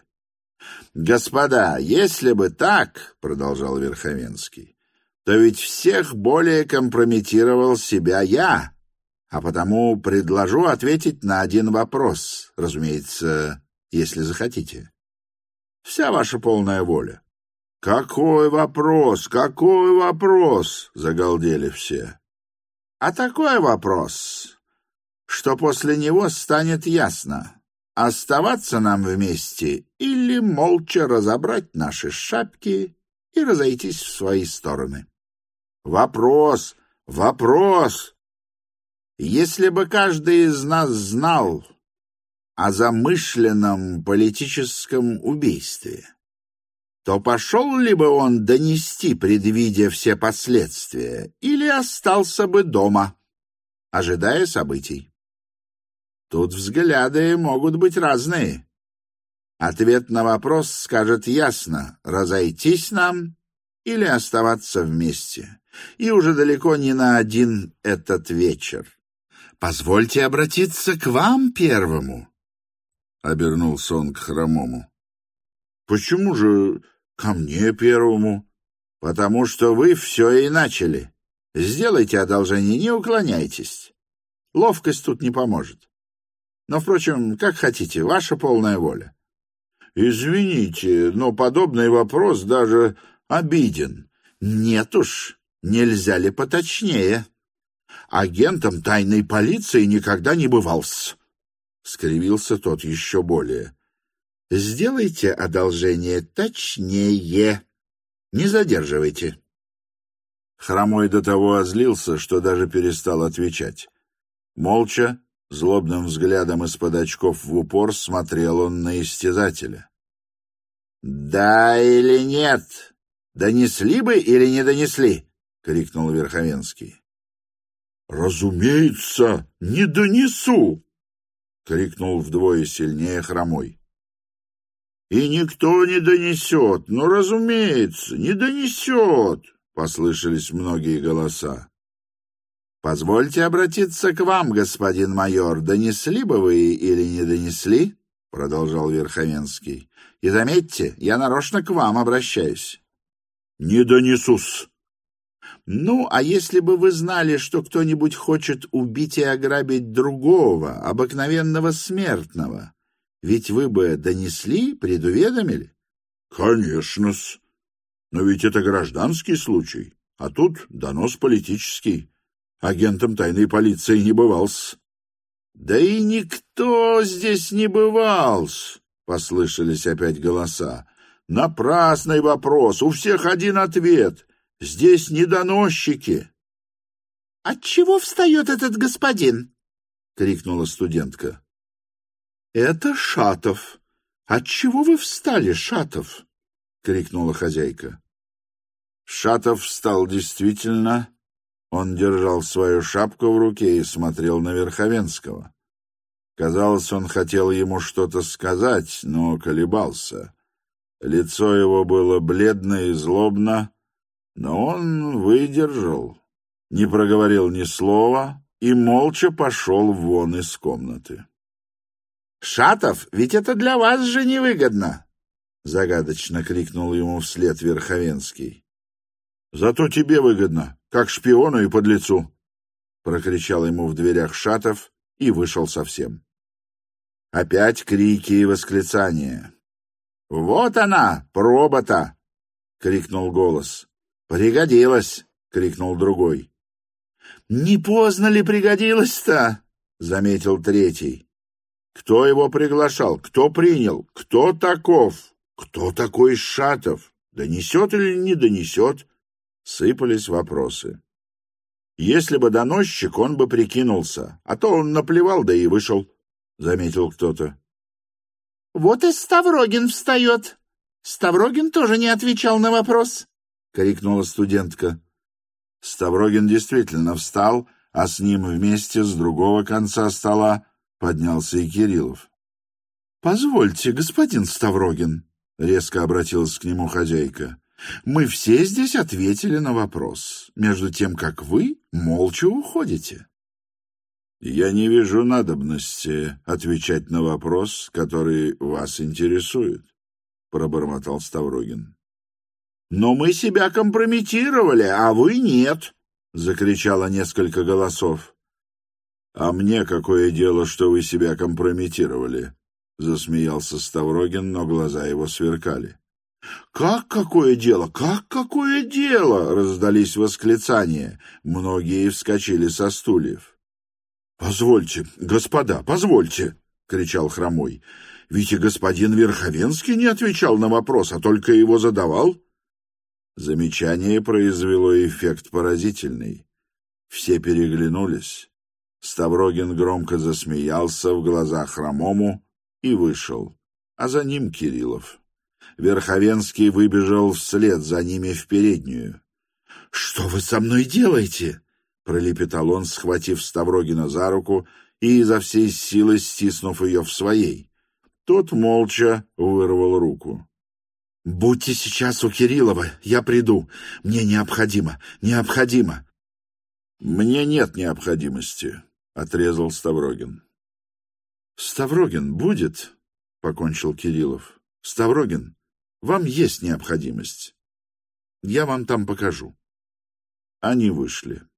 «Господа, если бы так, — продолжал Верховенский, — то ведь всех более компрометировал себя я, а потому предложу ответить на один вопрос, разумеется, если захотите. Вся ваша полная воля». «Какой вопрос? Какой вопрос?» — загалдели все. «А такой вопрос, что после него станет ясно, оставаться нам вместе или молча разобрать наши шапки и разойтись в свои стороны». «Вопрос! Вопрос!» «Если бы каждый из нас знал о замышленном политическом убийстве, то пошел ли бы он донести, предвидя все последствия, или остался бы дома, ожидая событий? Тут взгляды могут быть разные. Ответ на вопрос скажет ясно: разойтись нам или оставаться вместе, и уже далеко не на один этот вечер. Позвольте обратиться к вам первому, — обернулся он к Хромому. — Почему же ко мне первому? — Потому что вы все и начали. Сделайте одолжение, не уклоняйтесь. Ловкость тут не поможет. Но, впрочем, как хотите, ваша полная воля. — Извините, но подобный вопрос даже обиден. — Нет уж, нельзя ли поточнее? Агентом тайной полиции никогда не бывал-с. Скривился тот еще более. — Сделайте одолжение точнее. Не задерживайте. Хромой до того озлился, что даже перестал отвечать. Молча, злобным взглядом из-под очков в упор смотрел он на истязателя. — Да или нет? Донесли бы или не донесли? — крикнул Верховенский. — Разумеется, не донесу! — крикнул вдвое сильнее Хромой. — И никто не донесет, ну, разумеется, не донесет! — послышались многие голоса. — Позвольте обратиться к вам, господин майор. Донесли бы вы или не донесли? — продолжал Верховенский. — И заметьте, я нарочно к вам обращаюсь. — Не донесу-с. Ну, а если бы вы знали, что кто-нибудь хочет убить и ограбить другого, обыкновенного смертного, ведь вы бы донесли, предуведомили? — Конечно-с. Но ведь это гражданский случай, а тут донос политический. Агентом тайной полиции не бывал-с. — Да и никто здесь не бывал-с, — послышались опять голоса. — Напрасный вопрос, у всех один ответ. Здесь не доносчики. — Отчего встает этот господин? — крикнула студентка. — Это Шатов. Отчего вы встали, Шатов? — крикнула хозяйка. Шатов встал действительно. Он держал свою шапку в руке и смотрел на Верховенского. Казалось, он хотел ему что-то сказать, но колебался. Лицо его было бледно и злобно, но он выдержал, не проговорил ни слова и молча пошел вон из комнаты. — Шатов, ведь это для вас же невыгодно! — загадочно крикнул ему вслед Верховенский. — Зато тебе выгодно, как шпиону и подлецу! — прокричал ему в дверях Шатов и вышел совсем. Опять крики и восклицания. — Вот она, проба-то! — крикнул голос. — Пригодилась! — крикнул другой. — Не поздно ли пригодилась-то? — заметил третий. — Кто его приглашал? Кто принял? Кто таков? Кто такой Шатов? Донесет или не донесет? Сыпались вопросы. Если бы доносчик, он бы прикинулся, а то он наплевал, да и вышел, — заметил кто-то. — Вот и Ставрогин встает, — Ставрогин тоже не отвечал на вопрос, — крикнула студентка. Ставрогин действительно встал, а с ним вместе с другого конца стола поднялся и Кириллов. — Позвольте, господин Ставрогин, — резко обратилась к нему хозяйка, — мы все здесь ответили на вопрос, между тем, как вы молча уходите. — Я не вижу надобности отвечать на вопрос, который вас интересует, — пробормотал Ставрогин. — Но мы себя компрометировали, а вы нет, — закричало несколько голосов. — А мне какое дело, что вы себя компрометировали? — засмеялся Ставрогин, но глаза его сверкали. — Как какое дело? Как какое дело? — раздались восклицания. Многие вскочили со стульев. — Позвольте, господа, позвольте, — кричал Хромой. — Ведь и господин Верховенский не отвечал на вопрос, а только его задавал. Замечание произвело эффект поразительный. Все переглянулись. Ставрогин громко засмеялся в глаза Хромому и вышел, а за ним Кириллов. Верховенский выбежал вслед за ними в переднюю. — Что вы со мной делаете? — пролепетал он, схватив Ставрогина за руку и изо всей силы стиснув ее в своей. Тот молча вырвал руку. — Будьте сейчас у Кириллова, я приду. Мне необходимо, необходимо. — Мне нет необходимости, — отрезал Ставрогин. — Ставрогин будет, — покончил Кириллов. — Ставрогин, вам есть необходимость. Я вам там покажу. Они вышли.